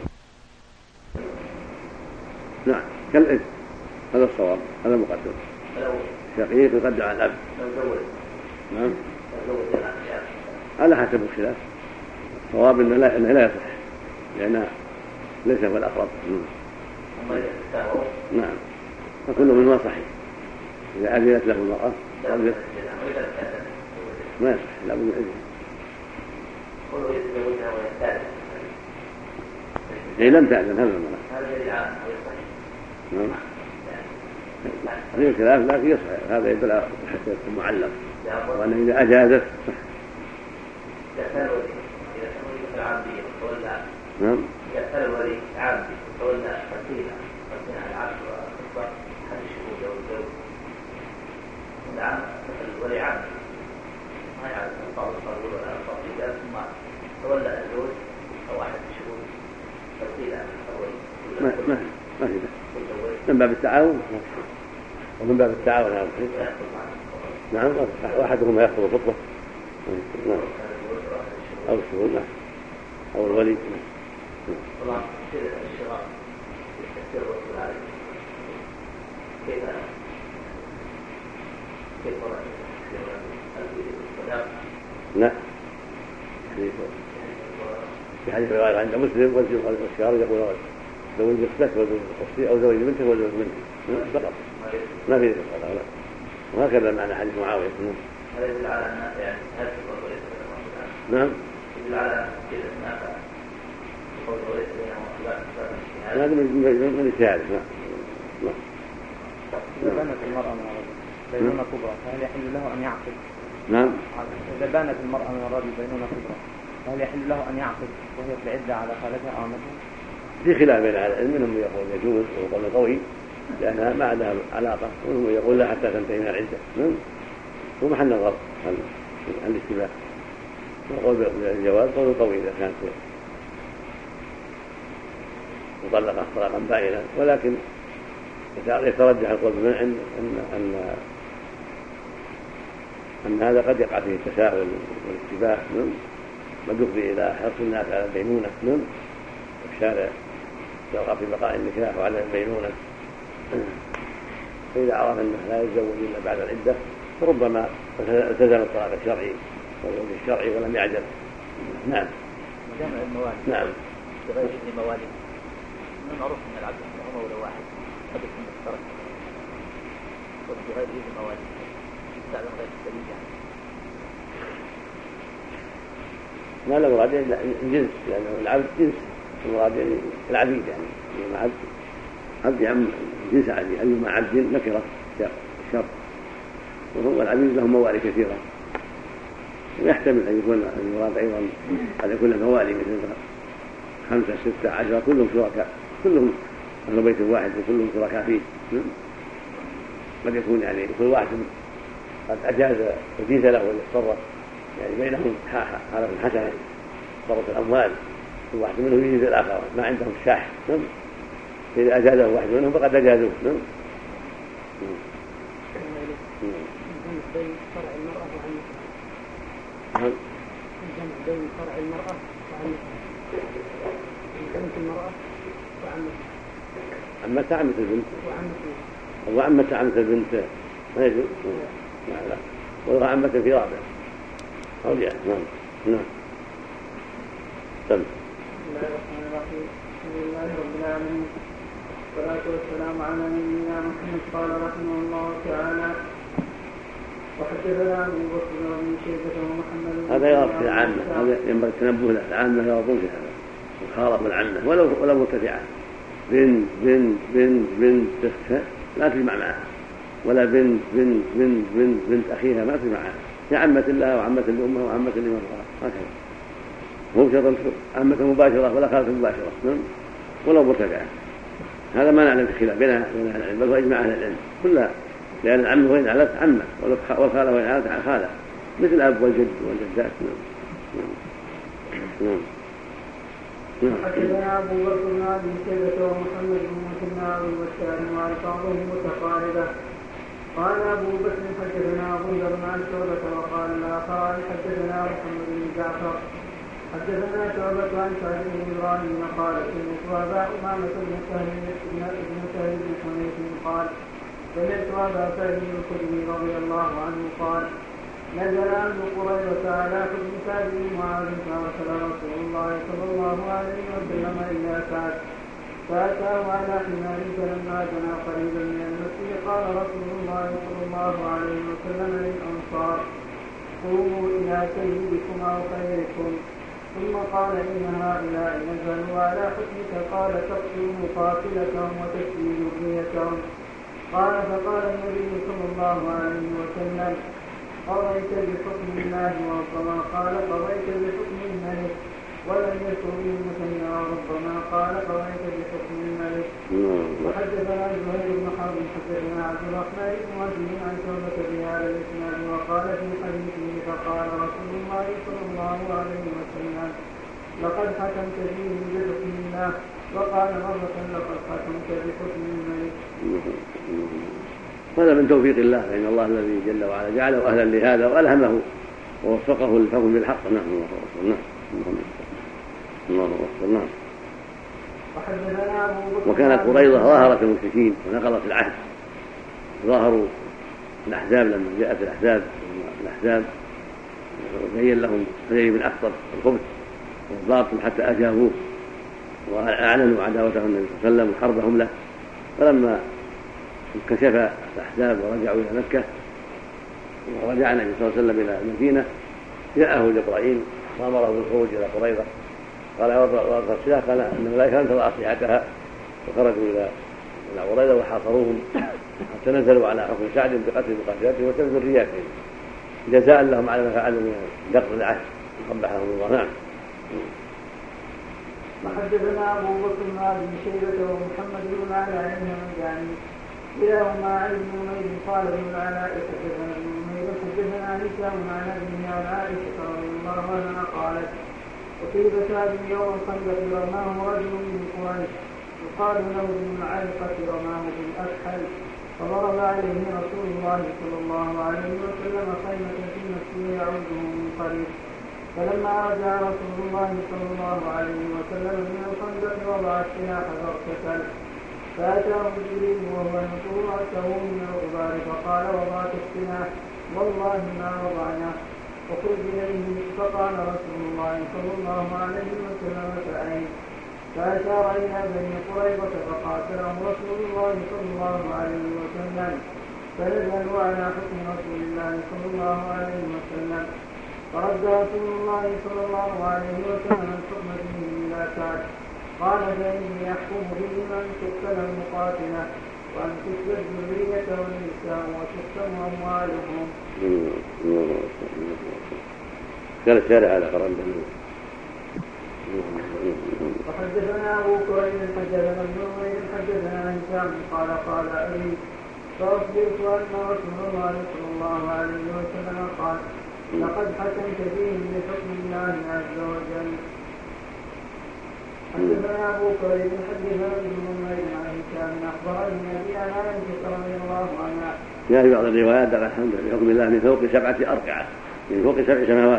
نعم كالإثم هذا الصواب هذا مقدم. شقيق يقدم على الأب. نعم على حسب الخلاف. الصواب إنه لا, إنه لا يصح لأنه ليس هو الأقرب. نعم فكل منهما صحيح. إذا أذنت له المرأة ما يصح لا بد من إذن. إيه لم تأذن هذا المرأة. نعم هذا الخلاف لكن يصح هذا يدل على صحة المعلق وأنه إذا أجازت صح. نعم يسأل الولي عابد وتولى قتيلا قتيلا على العبد وأكبر أحد الشهود أو الزوج. نعم الولي عابد ما يعرف القاضي القبول ولا القاضي ثم تولى الزوج أو أحد الشهود قتيلا ما ما ما في من باب التعاون ومن باب التعاون هذا نعم واحدهما يأخذ الخطبة نعم أو الشهود نعم أو الولي. والله كثير الشراء كثير الرسول عليه كيف كيف رأيك لا في حديث رواية عند مسلم والشهر يقول زوج اختك وزوج اختي أو زوج بنتك وزوج بنتك فقط ما في ذكر هذا وهكذا معنى حديث معاوية. هذا يدل على أن يعني هذا نعم يدل على كذا النافع هذا من الشهادة. نعم إذا بانت المرأة من الرجل بينونة كبرى فهل يحل له أن يعقد؟ نعم إذا بانت المرأة من الرجل بينونة كبرى فهل يحل له أن يعقد وهي في العدة على خالتها أو عمتها؟ في خلاف بين أهل العلم، منهم يقول يجوز وقول قوي لأنها ما عندها علاقة، ومنهم يقول لا حتى تنتهي من العدة. نعم ومحل الغرض عن الاشتباه، وقول بالجواز قول قوي إذا كانت مطلقة طلاقا بائنا، ولكن يترجح القول بالمنع أن أن أن هذا قد يقع فيه التساهل والاشتباه، قد يفضي إلى حرص الناس على البينونة والشارع يرغب في بقاء النكاح وعلى البينونة، فإذا عرف أنه لا يتزوج إلا بعد العدة فربما التزم الطلاق الشرعي والزوج الشرعي ولم يعجل. نعم جمع الموالي نعم بغير إذن موالي من معروف أن العبد هو مولى واحد قد يكون مشترك وبغير إذن موالي يستعمل غير السبيل يعني ما له مراد الجنس لأنه العبد جنس، المراد يعني العبيد يعني عبد عبد يعم جنس عبد أيما عبد نكرة شر، وهو العبيد لهم موالي كثيرة، ويحتمل أن يكون المراد أيضا أن يكون له موالي مثل خمسة ستة عشرة كلهم شركاء، كلهم أهل بيت واحد وكلهم شركاء فيه. قد يكون يعني كل واحد قد أجاز وجيز له ويتصرف يعني بينهم حالة حسنة تصرف الأموال، كل واحد منهم يجيز الآخر ما عندهم شاح، فإذا أجازه واحد منهم فقد أجازوه. بين فرع المرأة وعنها الجمع بين فرع المرأة وعنها بنت المرأة وعنها عمتها عمة البنت وعنها وعمة عمة البنت ما يجوز لا لا ولا عمة في رابع أولياء. نعم نعم. سم. بسم الله الرحمن الرحيم. الحمد لله رب العالمين والصلاة والسلام على نبينا محمد. قال رحمه الله تعالى وحدثنا أبو بكر بن شيبة ومحمد. هذا يرى في العامة، هذا ينبغي التنبه له. العامة يرضون في هذا الخالق والعمة ولو ولو مرتفعة، بنت بنت بنت بنت تختها لا تجمع معها، ولا بنت بنت بنت بنت بنت أخيها ما تجمع معها، هي عمة لها وعمة لأمها وعمة لمن هكذا، مو شرط عمة مباشرة ولا خالة مباشرة ولو مرتفعة. هذا ما نعلم خلاف بين أهل العلم، بل هو إجماع أهل العلم كلها، لأن العمة وإن علت عمة والخالة وإن علت خالة، مثل الأب والجد والجدات. نعم. حدثنا أبو بكر بن أبي شيبة ومحمد بن مثنى والبشار وألفاظهم متقاربة. قال أبو بكر حدثنا أبو ذر عن شعبة وقال الآخران حدثنا محمد بن جعفر حدثنا شعبة عن سعد بن إبراهيم قال سمعت أبا أمامة بن سهل بن سهل بن حنيف قال سمعت أبا سعيد الخدري رضي الله عنه قال نزل أهل قريظة على حكم سعد بن معاذ فأرسل رسول الله صلى الله عليه وسلم إلى سعد فأتاه على حمار، فلما دنا قريبا من المسجد قال رسول الله صلى الله عليه وسلم للأنصار قوموا إلى سيدكم أو خيركم، ثم قال إن هؤلاء نزلوا على حكمك قال تقتل مقاتلتهم وتسبي ذريتهم. قال فقال النبي صلى الله عليه وسلم قضيت بحكم الله، وربما قال قضيت بحكم الملك، ولم يذكر المثنى وربما قال قضيت بحكم الملك. وحدثنا زهير بن حرب حدثنا عبد الرحمن بن وهب عن شعبة بهذا الاسناد وقال في حديثه فقال رسول الله صلى الله عليه وسلم لقد حكمت فيهم بحكم الله، وقال مرة لقد حكمت بحكم الملك. هذا من توفيق الله، فإن الله الذي جل وعلا جعله أهلا لهذا وألهمه ووفقه للحكم بالحق. نعم الله الله أكبر. نعم. وكانت قريظة ظاهرة المشركين ونقضت العهد، ظاهروا الأحزاب لما جاءت الأحزاب الأحزاب بين لهم حيي بن أخطر الخبث والباطل حتى أجابوه وأعلنوا عداوتهم النبي صلى الله عليه وسلم وحربهم له. فلما انكشف الأحزاب ورجعوا إلى مكة ورجع النبي صلى الله عليه وسلم إلى المدينة جاءه جبرائيل وأمره بالخروج إلى قريظة. قال وأرض السلاح، قال أن الملائكة انتظر أسلحتها وخرجوا إلى إلى قريظة وحاصروهم حتى نزلوا على حكم سعد بقتل مقاتلاتهم وسلب ذرياتهم جزاء لهم على ما فعلوا من نقض العهد قبحهم الله. نعم. وحدثنا أبو بكر بن أبي شيبة ومحمد بن علاء الهمداني كلاهما عن ابن أمير قال ابن العلاء حدثنا ابن أمير حدثنا هشام عن ابن عائشة رضي الله عنها قالت وكيف سعد يوم الخندق رماه رجل من قريش يقال له ابن العلقة رماه بالأكحل، فضرب عليه رسول الله صلى الله عليه وسلم خيمة في المسجد يعوده من قريب. فلما رجع رسول الله صلى الله عليه وسلم من الخندق وضع السلاح فاغتسل، فأتاه جبريل وهو ينصر رأسه من الغبار فقال وضعت السلاح والله ما وضعناه، وخذ إليه. فقال رسول الله صلى الله عليه وسلم فأين؟ فأشار إلى بني قريظة فقاتلهم رسول الله صلى الله عليه وسلم، فنزلوا على حكم رسول الله صلى الله عليه وسلم، فرد رسول الله صلى الله عليه وسلم الحكم فيهم إلى سعد. قال فإني أحكم بهم أن تقتل المقاتلة وأن تسلب الذرية والنساء وتقسم أموالهم. كان الشارع على قرآن. وحدثنا أبو كريم حدثنا ابن عمير حدثنا هشام قال قال أبي فأخبرت أن رسول الله صلى الله عليه وسلم قال لقد حكمت فيهم بحكم الله عز وجل. حدثنا أبو كريم حدثنا ابن عمير عن هشام أخبرني أبي عن عائشة رضي الله عنها جاء في بعض الروايات على الحمد بحكم الله من فوق سبعة أرقعة، من فوق سبع سماوات.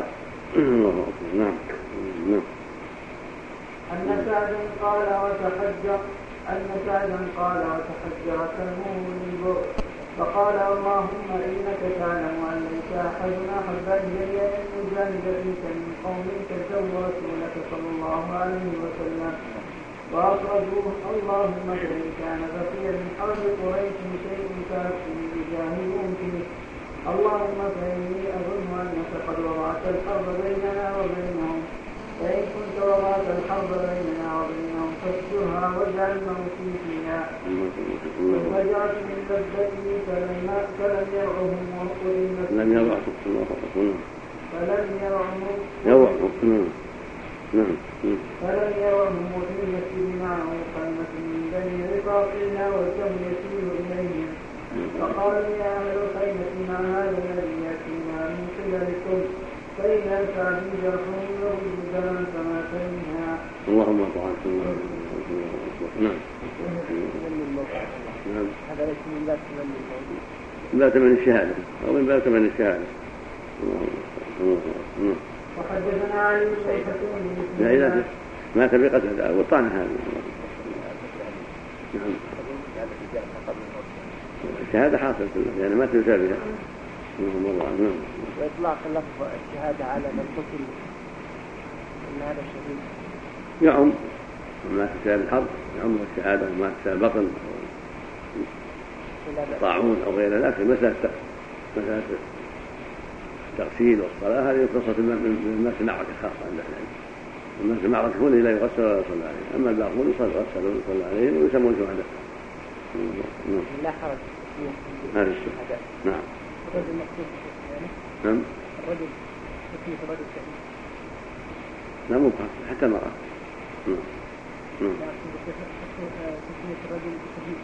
نعم. نعم. أن سعدا قال وتحجر أن سعدا قال وتحجر كلمه للبر فقال اللهم إنك تعلم أن ليس أحد أحب إلي أن يجاهد فيك من قوم كذبوا رسولك صلى الله عليه وسلم وأخرجوه اللهم فإن كان بقي من حرب قريش شيء فأكفني يجاهدون فيه اللهم فإني أظن أنك قد وضعت الحرب بيننا وبينهم فإن كنت وضعت الحرب بيننا وبينهم فاسترها واجعل موتي فيها فجعت من لذته فلم يرعهم لم يرعهم فلم يرعهم يرعهم فلم يرهم وفي المسجد معه خيمة من بني رفاقنا والدم يسير إليهم فقالوا يا أهل الخيمة مع هذا الذي يأتينا من قبلكم فإذا فعلي جرحهم يرد دما فما فإنها اللهم طعنك نعم نعم هذا ليس من باب تمني الموت من باب تمني الشهادة أو من باب تمني الشهادة. وحدثنا علي بن حسين لا إله ما تبقى والطعن هذا نعم الشهادة حاصلة يعني ما تشابهها نعم. وإطلاق لفظ الشهادة على من قتل إن هذا الشهيد يعم ما تشابه الحرب يعم الشهادة ما تشابه بطن طاعون أو غير ذلك مسألة مسألة التغسيل والصلاة هذه قصة من الناس المعركة خاصة عند العلم. الناس المعركة هنا لا يغسل ولا يصلى عليه أما الباقون يغسل ويصلى عليهم ويسمون شهداء. لا حرج هذا الشهادة نعم. الرجل مكتوب نعم الرجل تسمية الرجل شهيد لا مو حتى المرأة نعم نعم تسمية الرجل شهيد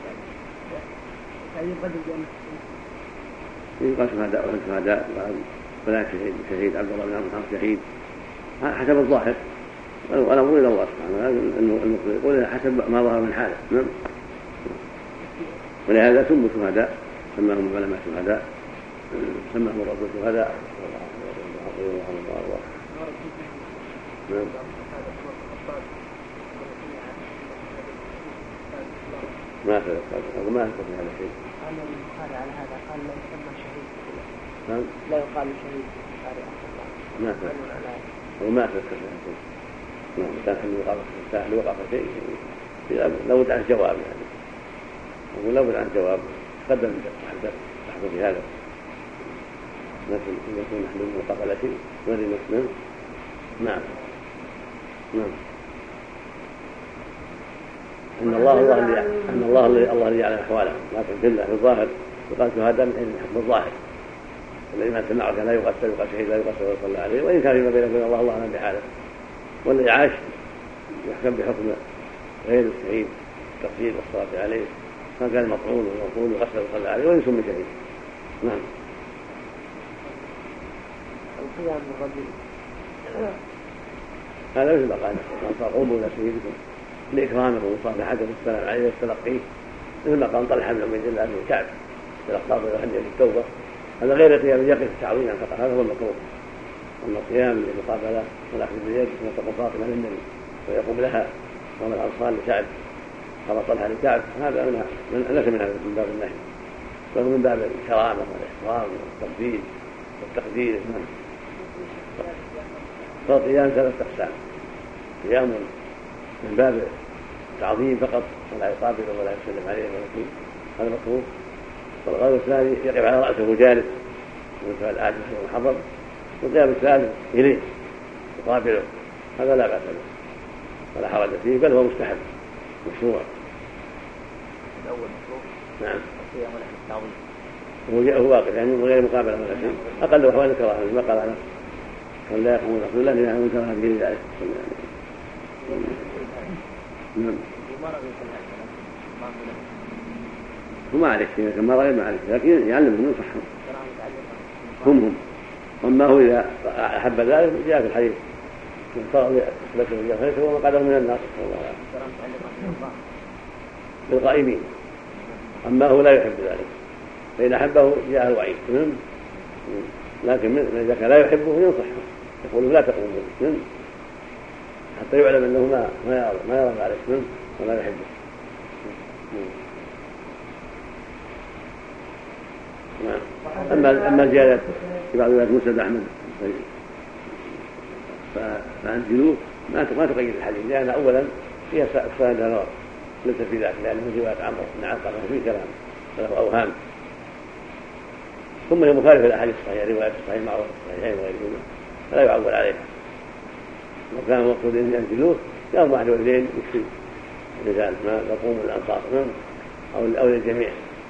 يعني الرجل بأنه يبقى شهداء وهم شهداء ولا شهيد شهيد عبد الله بن عمرو شهيد حسب الظاهر وأنا أقول إلى الله سبحانه أنه يقول حسب ما ظهر من حاله نعم. ولهذا سموا شهداء سماهم العلماء شهداء سماهم الرسول شهداء نعم. ما تذكر ما تذكر هذا الشيء قال على هذا قال لا يسمى شهيد نعم لا يقال شهيد ما تذكر وما تذكر هذا الشيء نعم كان حلو وقع شيء لو بد عن جواب يعني ولو بد عن جواب قدم تحت في هذا لكن إذا كنا نحن وقف شيء ولي مسلم نعم نعم ان الله الله اللي ان الله اللي الله اللي يعلم احوالهم لكن في الله في الظاهر يقال شهادة من حين الحكم الظاهر الذي ما سمعك لا يغسل يقال شهيد لا يغسل ويصلى عليه وان كان فيما بينه وبين الله الله اعلم بحاله والذي عاش يحكم بحكم غير الشهيد التقصير والصلاة عليه كان كان مطعون ومطعون وغسل وصلى عليه ولا يسمى شهيد نعم. القيام بالرجل هذا مثل ما قال صار قوموا الى سيدكم لاكرامه ومصافحته والسلام عليه والتلقيه مثل ما قال طلحه بن عبيد الله بن كعب تلقاه بالهدي للتوبه هذا غير قيام يقف تعظيما فقط هذا هو المطلوب. اما القيام للمقابله والاخذ باليد وتقوم فاطمه للنبي ويقوم لها ومن الانصار لكعب قال طلحه لكعب هذا ليس من باب النهي بل من باب الكرامه والاحترام والتقدير والتقدير. فالقيام ثلاث أقسام قيام من باب تعظيم فقط ولا يقابل ولا يسلم عليه ولا يكون هذا مكروه. والغرض الثاني يقف على رأسه جالس ويدفع الآجل والحضر. والقيام الثالث إليه يقابله هذا لا بأس به ولا حرج فيه بل هو مستحب مشروع. الأول مشروع نعم القيام له التعظيم هو واقف يعني من غير مقابلة ولا شيء أقل أحوال الكراهة ما قال عنه كان لا يقوم رسول الله لأنه من كراهة به ذلك. نعم وما عليك شيء لكن ما رأي ما عليك لكن يعلمهم ينصحهم هم هم أما هو إذا أحب ذلك جاء في الحديث من صار لك الجهل هو مقعده من الناس بالقائمين. أما هو لا يحب ذلك فإذا أحبه جاء الوعيد لكن إذا كان لا يحبه ينصحه يقول لا تقوموا حتى يعلم أنه ما ما يرى ما يرى ذلك ولا يحبه. نعم. أما أما زيادة في بعض روايات مسند أحمد فأنزلوه ما ما تقيد الحديث، لأن أولا هي السند نظر ليس في ذلك، لأن من رواية عمرو بن علقمة فيه كلام وله أوهام، ثم هي مخالفة للأحاديث الصحيحة، رواية الصحيح معروفة الصحيحين وغيرهما فلا يعول عليها. لو كان المقصود أن ينزلوه كان واحد واثنين يكفي لذلك ما يقوم الأنصار أو أو للجميع.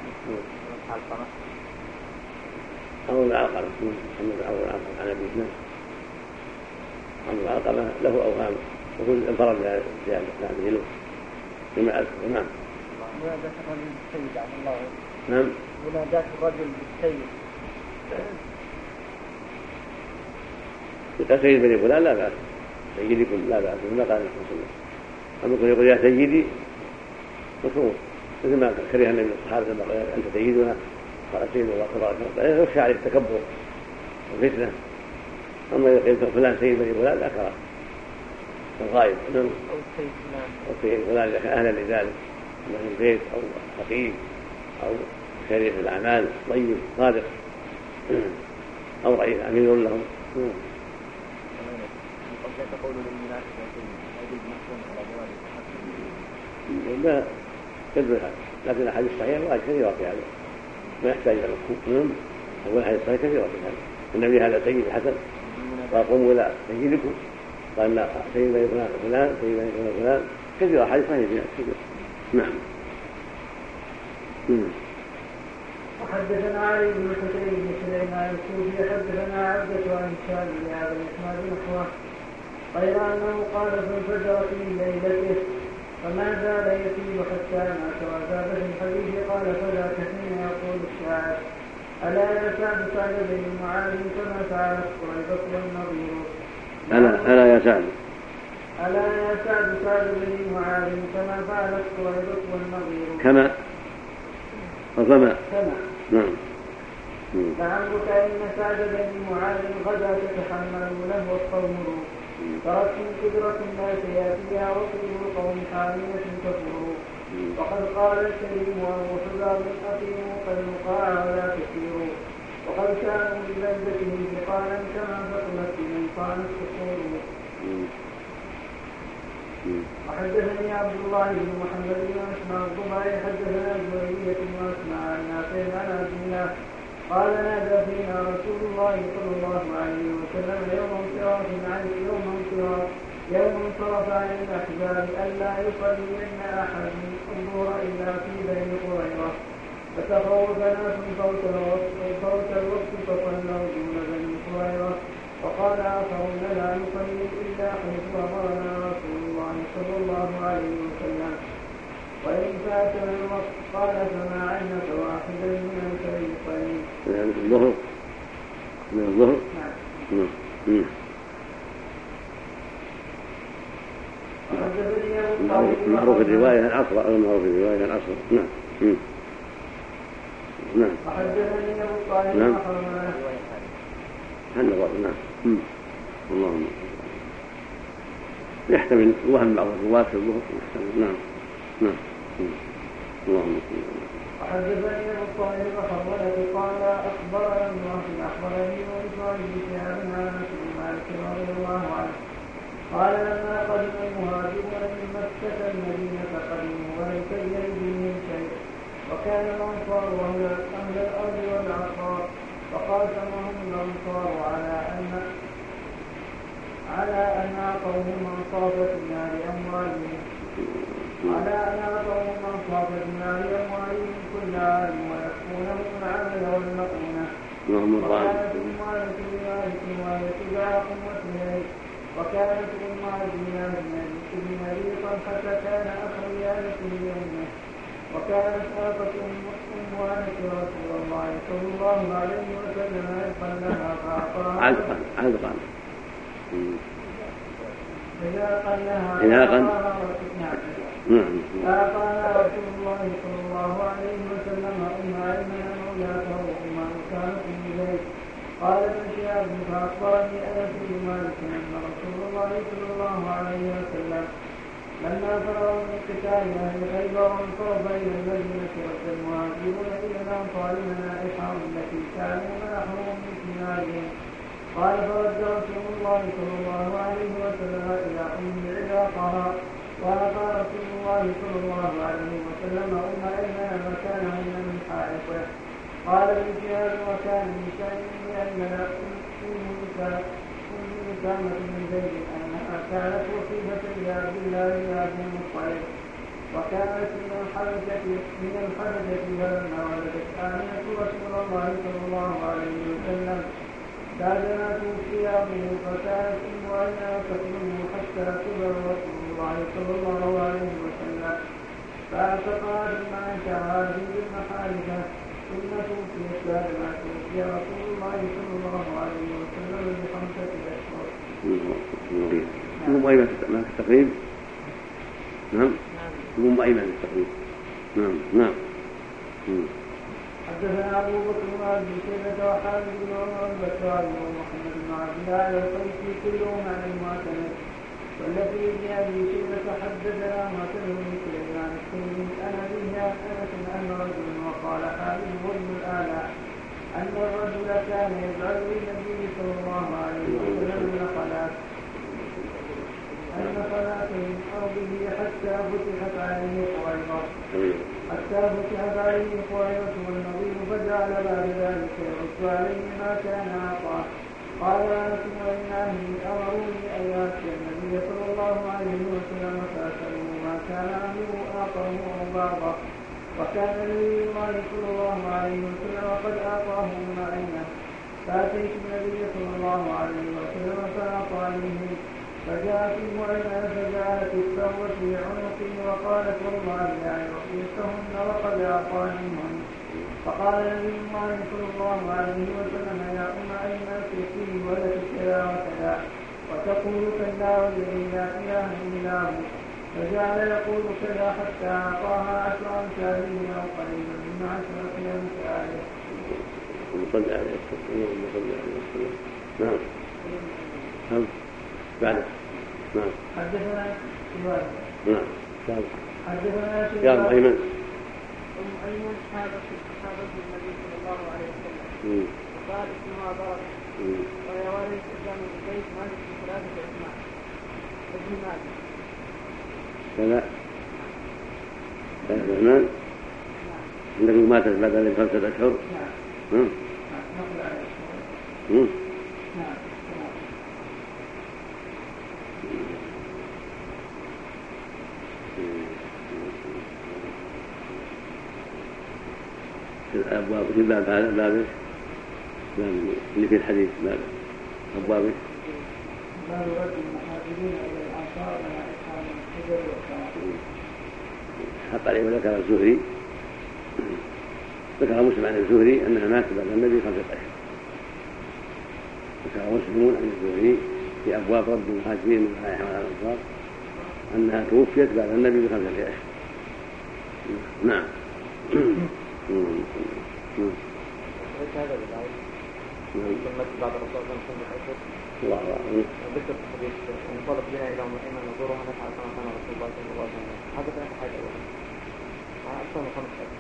عمرو بن علقمة محمد بن عمرو بن علقمة عن أبيه عمرو بن علقمة له أوهام وكل انفرد بهذه له كما أذكر. نعم. مناداة الرجل بالسيد عن الله. نعم. مناداة الرجل بالسيد. يقول سيد بني فلان لا بأس، سيدكم لا بأس، ما قال الرسول صلى الله عليه وسلم. أما يقول يا سيدي مكروه، مثل ما كره النبي الصحابة لما قال أنت سيدنا قال سيد الله تبارك وتعالى يخشى عليه التكبر وفتنة. أما يقول فلان سيد بني فلان لا كره الغايب أو السيد فلان أو سيد فلان إذا كان أهلا لذلك من البيت أو خطيب أو شريف الأعمال طيب صادق أو رئيس أمير لهم. قد تقول للمناسبة يجب محكوم على جواز لا كذب هذا، لكن الأحاديث الصحيحة رواية كثيرة في هذا ما يحتاج إلى مفهوم. أقول الأحاديث الصحيحة كثيرة في هذا. النبي هذا سيد الحسن فقوموا إلى سيدكم قال لا سيد بني فلان فلان سيد بني فلان فلان كثيرة أحاديث صحيحة في هذا. نعم. وحدثنا علي بن حسين بن سليمان الكوفي حدثنا عبدة عن هشام بن هذا الإسناد نحوه غير أنه قال فانفجر في ليلته فما زال يتيب حتى مات. وزاد في الحديث قال فذاك حين يقول الشاعر ألا يا سعد سعد بن معاذ كما فعلت قريظة والنظير. ألا ألا يا سعد ألا يا سعد سعد بن معاذ كما فعلت قريظة والنظير. كما وفما كما نعم. لعمرك إن سعد بن معاذ غدا تتحمل له والقوم تركتم قدرة الناس يأتيها وقدر القوم حامية تفور. وقد قال الكريم أبو حباب أقيموا فالمقاع ولا تسيروا. وقد كانوا ببلدته انتقالا كما فطلت بمن صانت تصور. وحدثني عبد الله بن محمد بن اسماء الضبعي حدثنا الزهرية بن اسماء عن نافع عن عبد الله قال نادى فينا رسول الله صلى الله عليه وسلم يوم انصراف عن يوم انصراف يوم انصرف عن الاحزاب الا يصلين احد الظهر الا في بني قريظة فتخوف ناس فوت الوقت فصلوا دون بني قريظة. وقال آخرون لا نصلي إلا حيث أمرنا رسول الله صلى الله عليه وسلم. وإن فاتنا الوقت قال فما عنك واحدا من الفريقين. يعني الظهر من الظهر نعم. معروف الرواية العصر أو معروف الرواية العصر. نعم. نعم. وحدثني أبو الطاهر نعم. نعم. نعم. اللهم يحتمل وهم بعض الرواة في الظهر. نعم. نعم. اللهم وحدثني أبو الطاهر وحرملة قال أخبرنا الله أخبرني وإسرائيل بشهاب عن أنس بن مالك رضي الله عنه قال لما قدم المهاجرون من مكة المدينة قدموا وليس بأيديهم شيء وكان الأنصار وأهل الأرض والعقار فقاسمهم الأنصار على أن على أن أعطوهم أنصافتنا لأموالهم على أن أعطوهم أنصافتنا لأموالهم كل عام ويكفونهم العمل والمؤونة. وكانت أمهات بمالك وهي تباع أمة وكانت أمهات بن أبي طلحة كان أخويانة لأمه وكانت آفة أموانة رسول الله صلى الله عليه وسلم عرقا لها فأعطاها عزقا عزقا عزقا لها فأعطاها رسول الله صلى الله عليه وسلم أم أيمن مولاته وأم كانت من زيد. قال ابن شهاب فأخبرني أنس بن مالك أن رسول الله صلى الله عليه وسلم لما فرغوا من قتال أهل خيبر انصرف إلى المدينة رد المهاجرون إلى الأنصار منائحهم التي كانوا منحهم من ثمارهم. قال فرد رسول الله صلى الله عليه وسلم إلى أم علاقها وأعطى رسول الله صلى الله عليه وسلم أم أيمن مكانهن من حائطه. قال ابن شهاب وكان من شأن أيمن أم أسامة بن زيد أنها كانت وصيفة لعبد الله بن عبد المطلب وكانت من الحبشة من الحبشة فلما ولدت آمنة رسول الله صلى الله عليه وسلم بعدما توفي أبوه فكانت أم أيمن تخدمه حتى كبر رسول الله صلى الله عليه وسلم فأعتقها ثم أنشأها زيد بن حارثة ثم توفيت بعدما توفي رسول الله صلى الله عليه وسلم بخمسة أشهر. أم أيمن ما في التقريب؟ نعم. أم أيمن في التقريب. نعم نعم. حدثنا أبو بكر بن أبي شيبة وحامد بن عمر البكاري ومحمد بن عبد الله القيسي كلهم عن المعتمد. والذي ابن أبي شيبة حدثنا معتمد بن سليمان التيمي أنا به عن أنس أن رجلا وقال حامد بن الآلة أن الرجل كان يجعل للنبي صلى الله عليه وسلم نخلات النخلات من أرضه حتى فتحت عليه قريظة حتى فتحت عليه قريظة والنظير فجعل بعد ذلك يرد عليه ما كان أعطاه. قال أنس وإن أهلي أمروني أن يأتي النبي صلى الله عليه وسلم فأسأله ما كان أمره أعطاه أو بعضه وكان نبي الله صلى الله عليه وسلم وقد أعطاه ما أيمن. فأتيت النبي صلى الله عليه وسلم فأعطانيه فجاءت المعينة فجعلت الثروة في عنقي وقالت والله لا يعطيكهن وقد أعطانيهن. فقال نبي الله صلى الله عليه وسلم يا أم أيمن تؤتي ولدك كذا وكذا وتقول كلا والذي لا إله إلا هو. فجعل يقول كذا حتى أعطاها عشر أمثالهن أو قريبا من عشرة أمثاله. صلى عليه وسلم. نعم. نعم. بعد. نعم. حدثنا نعم. حدثنا يا أم أيمن. أم أيمن صحابة صحابة النبي صلى الله عليه وسلم. وقال اسمها بركة. وهي والد إسلام بن زيد مالك بن ثلاثة أسماء. ابن مالك. كذا. كذا الرحمن. عندك ماتت بعد ذلك خمسة أشهر. نعم. نعم. الأبواب في باب هذا باب اللي في الحديث باب أبوابه باب رد المهاجرين إلى الأنصار مع إقامة الحجر والصلاة. حق عليه وذكر الزهري ذكر مسلم عن الزهري أنها ماتت بعد النبي خمسة أشهر. ذكر مسلمون عن الزهري في أبواب رد المهاجرين من الأنصار أنها توفيت بعد النبي بخمسة أشهر. نعم. هذا بالعين ثم بعد الرسول صلى الله عليه وسلم الله أعلم. ذكر في الحديث انطلق بنا إلى أم أيمن نزورها نفعل كما كان رسول الله صلى الله عليه وسلم. هذا ثلاث حاجة أولا أكثر من خمس حاجات.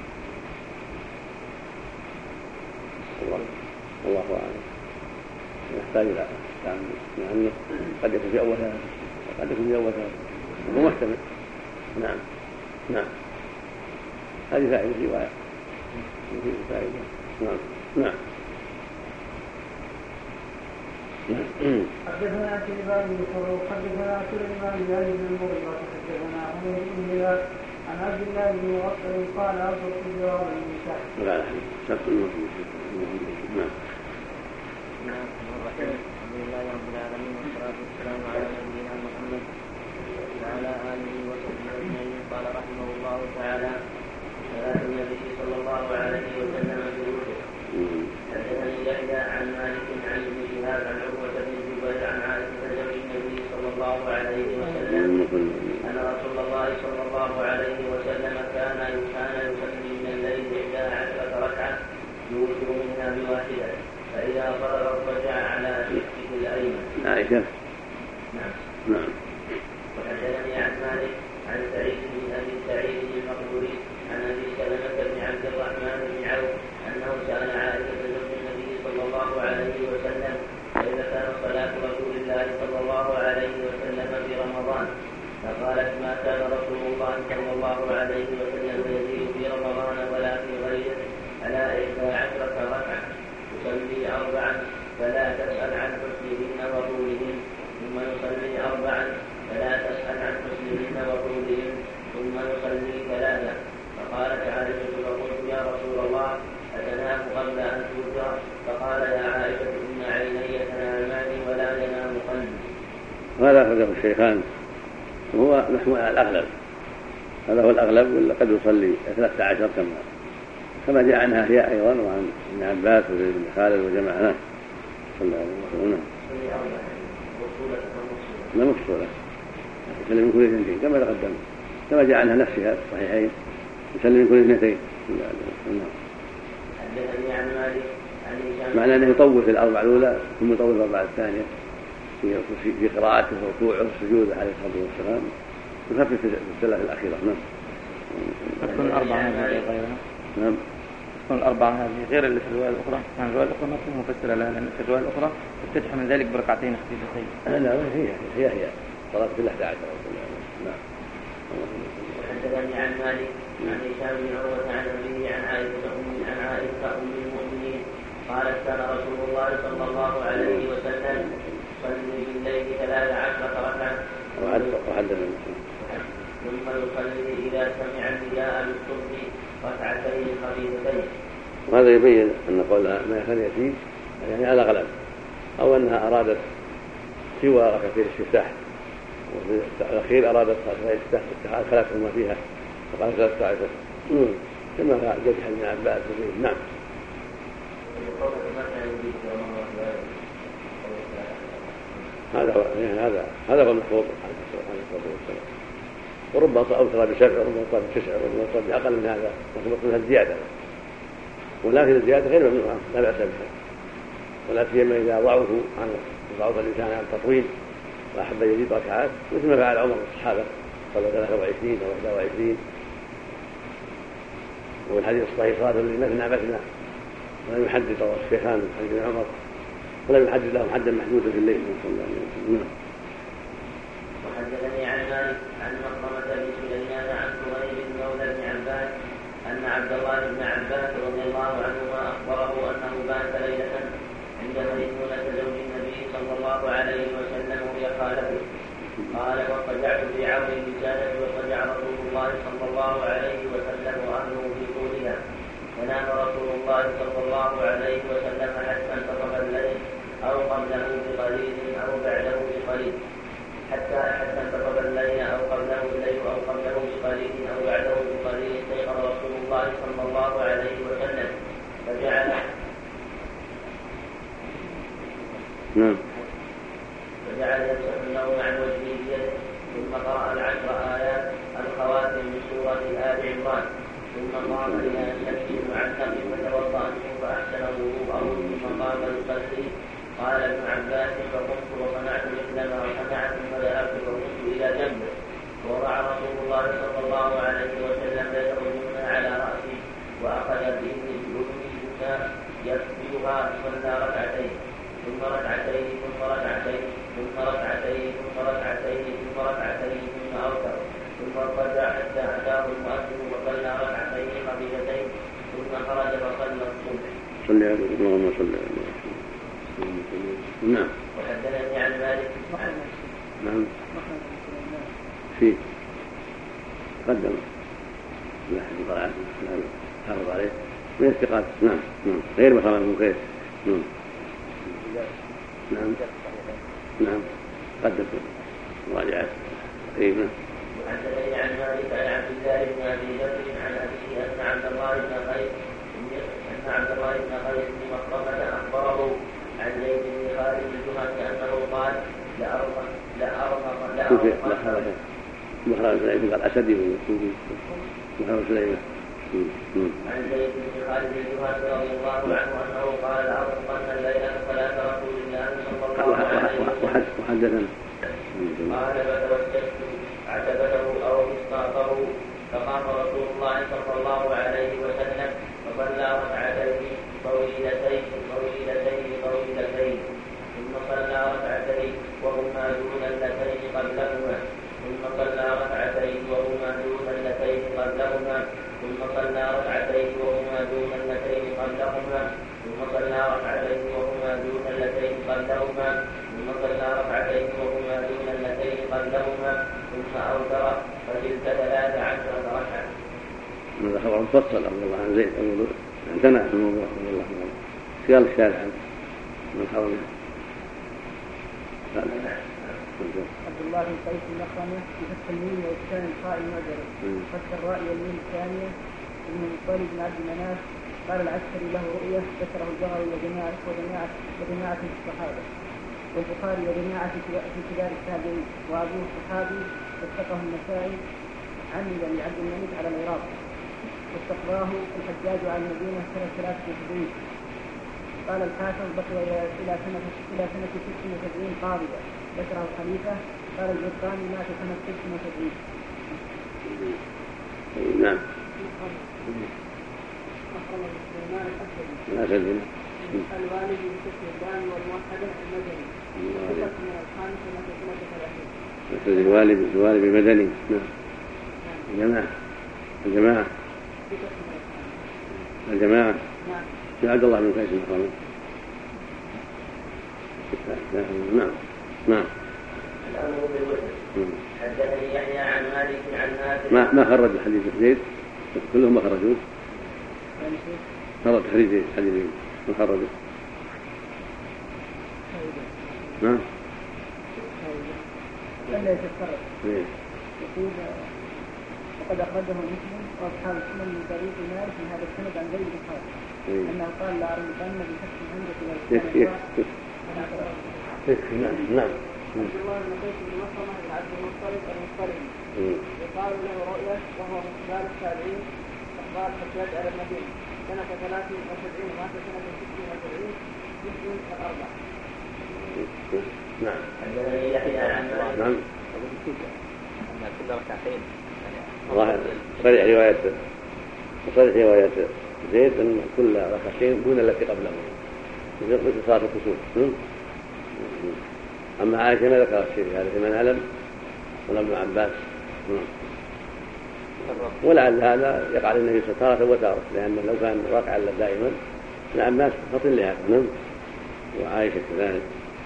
الله الله أعلم. يحتاج إلى تعمل لأنه قد يكون في أول هذا قد يكون في أول هذا هو محتمل. نعم نعم. هذه فائدة رواية. هذه فائدة. نعم نعم. حدثنا شيبان بن فروخ حدثنا سليمان بن علي بن المغيرة حدثنا عمر بن هلال عن عبد الله بن مغفر قال أصبت جوابا من تحت. لا لا شرط المسلم. نعم. نعم. الحمد لله رب العالمين والصلاة والسلام على نبينا محمد وعلى آله وصحبه أجمعين. قال رحمه الله تعالى صلاة النبي صلى الله عليه وسلم في الوتر. حدثني يحيى عن مالك عن ابن شهاب عن عروة بن الزبير عن عائشة زوج النبي صلى الله عليه وسلم أن رسول الله صلى الله عليه وسلم كان كان يصلي من الليل إحدى عشرة ركعة يوتر منها بواحدة فإذا فرغ رجع على شقه الأيمن. عائشة. نعم. نعم. وحدثني عن مالك عن سعيد بن ابي سعيد المقبوري عن ابي سلمه بن عبد الرحمن بن عوف انه سال عائشه زوج النبي صلى الله عليه وسلم كيف كانت صلاه رسول الله صلى الله عليه وسلم في رمضان، فقالت ما كان رسول الله صلى الله عليه وسلم يزيد في رمضان ولا في غيره على إحدى عشرة ركعة، يصلي أربعا فلا تسأل عن حسنهن وطولهن، ثم يصلي أربعا فلا تسأل عن حسنهن وطولهن، ثم يصلي ثلاثا. فقالت عائشة فقلت يا رسول الله أتنام قبل أن توتر؟ فقال يا عائشة إن عيني تنامان ولا ينام قلبي. هذا أخرجه الشيخان وهو محمول على الأغلب، هذا هو الأغلب، ولا قد يصلي ثلاثة عشر كما كما جاء عنها هي أيضا وعن ابن عباس وزيد بن خالد وجماعة صلى الله عليه وسلم. لا مفصولة يسلم من كل اثنتين كما تقدم، كما جاء عنها نفسها في الصحيحين يسلم من كل اثنتين. معنى أنه يطول في الأربع الأولى ثم يطول في الأربع الثانية في قراءته وركوعه وسجوده عليه الصلاة والسلام، يخفف في الثلاث الأخيرة. نعم. تكون الأربعة هذه غيرها. نعم. تكون الأربعة هذه غير اللي في الرواية الأخرى، يعني الرواية الأخرى ما تكون مفسرة لها، لأن في الرواية الأخرى تفتتح من ذلك بركعتين خفيفتين. لا هي هي هي صلاة كل أحد عشر. نعم. وحدثني عن مالك عن هشام بن عروة عن أبيه عن عائشة أم عن عائشة أم المؤمنين قالت كان رسول الله صلى الله عليه وسلم يصلي بالليل ثلاث عشرة ركعة ثم يصلي إذا سمع النداء بالصبح ركعتين خفيفتين. وهذا يبين أن قولها ما يخلي فيه يعني على غلب، أو أنها أرادت سوى ركعتين الاستفتاح، وفي الأخير أرادت ركعتين الاستفتاح خلفهما فيها فقال ثلاثة عشر كما قال جد ابن عباس. نعم. هذا هو يعني هذا هذا هو المحفوظ عليه الصلاة والسلام، وربما أوتر بسبع وربما أوتر بتسع وربما أوتر بأقل من هذا، وكما الزيادة، ولكن الزيادة غير ممنوعة لا بأس بها، ولا سيما إذا ضعفوا عن ضعف الإنسان عن التطويل وأحب يزيد ركعات مثل ما فعل عمر الصحابة صلى ثلاثة وعشرين أو إحدى وعشرين. والحديث الصحيح صلاة مثنى مثنى ولم يحدد الشيخان حديث عمر ولم يحدد لهم حدا محدودا في الليل صلى الله عليه وسلم. وحدثني عن مالك عن مخرمة بن سليمان عن سهيل بن مولى بن عباس أن عبد الله بن عباس رضي الله عنهما أخبره أنه بات ليلة عند ميمونة زوج النبي صلى الله عليه وسلم وهي خالته، قال فاضطجعت في عون الوسادة واضطجع رسول الله صلى الله عليه وسلم وأهله في طولها، ونام رسول الله صلى الله عليه وسلم حتى انتصف الليل أو قبله بقليل أو بعده بقليل حتى حتى انتصف الليل أو قبله الليل أو قبله بقليل أو بعده بقليل استيقظ رسول الله صلى الله عليه وسلم فجعل نعم فجعل يمسح النوم عن وجهه بيده، ثم قرأ العشر آيات الخواتم من سورة آل عمران، ثم قام إلى شمس معلق فتوضأ منه فأحسن وضوءه ثم قام يصلي. قال ابن عباس فقمت وصنعت مثل ما صنع ثم ذهبت فقمت إلى جنبه ووضع رسول الله صلى الله عليه وسلم يده اليمنى على رأسي وأخذ بإذن اليسرى يسبيها صلى ركعتين ثم ركعتين ثم ركعتين ثم ركعتين ثم ركعتين ثم ركعتين ثم أوتر ثم ارتجع حتى أتاه المؤذن وصلى ركعتين خفيفتين ثم خرج فصلى الصبح. صلى عليه اللهم صل عليه. نعم. وحدثني عن مالك. نعم. في قدم لا أحد طلعت حافظ عليه من استقامة. نعم نعم غير مخالف مخير. نعم نعم نعم قدم مراجعة قريبا. وحدثني عن مالك عن عبد الله بن ابي بكر عن ابيه ان عبد الله بن قيس ان عبد الله بن قيس بن مخرمة اخبره عن زيد بن خالد الجهني انه قال لأرمق لأرمق لأرمق مخرج سليمان قال أسدي والكوفي مخرج سليمان. عن زيد بن خالد الجهني رضي الله عنه أنه قال لأرمقن الليلة صلاة رسول الله صلى الله عليه وسلم. وحدثنا قال فتوسدت عتبته أو مسقاطه فقام رسول الله صلى الله عليه وسلم فصلى ركعتين طويلتين طويلتين طويلتين ثم صلى ركعتين وهما دون اللتين قبلهما ثم صلى ركعتين وهما دون اللتين قبلهما ثم صلى ركعتين وهما دون اللتين قبلهما ثم صلى ركعتين وهما دون اللتين قبلهما ثم صلى ركعتين وهما دون اللتين قبلهما ثم أوتر فتلك ثلاث عشرة ركعة. هذا خبر مفصل رضي الله عن زيد امتنع في الموضوع رضي الله عنه سيال الشارع من حرمه. عبد الله بن قيس النخعمي بفتح الميم وإسكان الخاء المعجمة فتح الراء والميم الثانية ابن مطلب بن عبد المناف قال العسكري له رؤية ذكره البغوي وجماعة وجماعة وجماعة في الصحابة والبخاري وجماعة في كبار التابعين وأبوه الصحابي وثقه النسائي عمد لعبد الملك على العراق واستقراه الحجاج على المدينة سنة ثلاثة وسبعين. قال الحافظ بقي إلى سنة إلى سنة ست وسبعين قابضة ذكره الخليفة. قال البرقاني مات سنة ست وسبعين. نعم. الأسد الوالد بسكن الباني والموحدة المدني وقت من الخامسة من ثلاثة ثلاثين. الأسد الوالد الوالد المدني. نعم. الجماعة الجماعة الجماعة نعم. عبد الله بن قيس النخعمي. نعم نعم. الأمر بالوتر. حدثني يحيى عن مالك عن نافع. ما ما خرج حديث زيد كلهم ما خرجوه. خرج حديث زيد حديث زيد ما خرجه. نعم. لا يتكرر. يقول وقد أخرجه مسلم وأصحاب السنن من طريق مالك من هذا السند عن زيد بن خالد أنه قال لا أرمقن بفتح الهمزة إلى يكفي يكفي نعم نعم. عبد الله بن قيس بن مخرمة بن عبد المطلب المطلبي يقال له رؤية وهو من كبار التابعين أخبار الحجاج على المدينة سنة ثلاث وسبعين ومات سنة ست وسبعين مسلم الأربع. نعم. حدثني يحيى عن مالك. نعم. أن كل ركعتين ظاهر صريح رواية صريح رواية زيد أن كل ركعتين دون التي قبله مثل صلاة الكسوف. أما عائشة ما ذكرت شيء هذا في من علم ولا ابن عباس. ولعل هذا يقع للنبي تارة وتارة لأن لو كان واقعا دائما العباس فطن لهذا وعائشة كذلك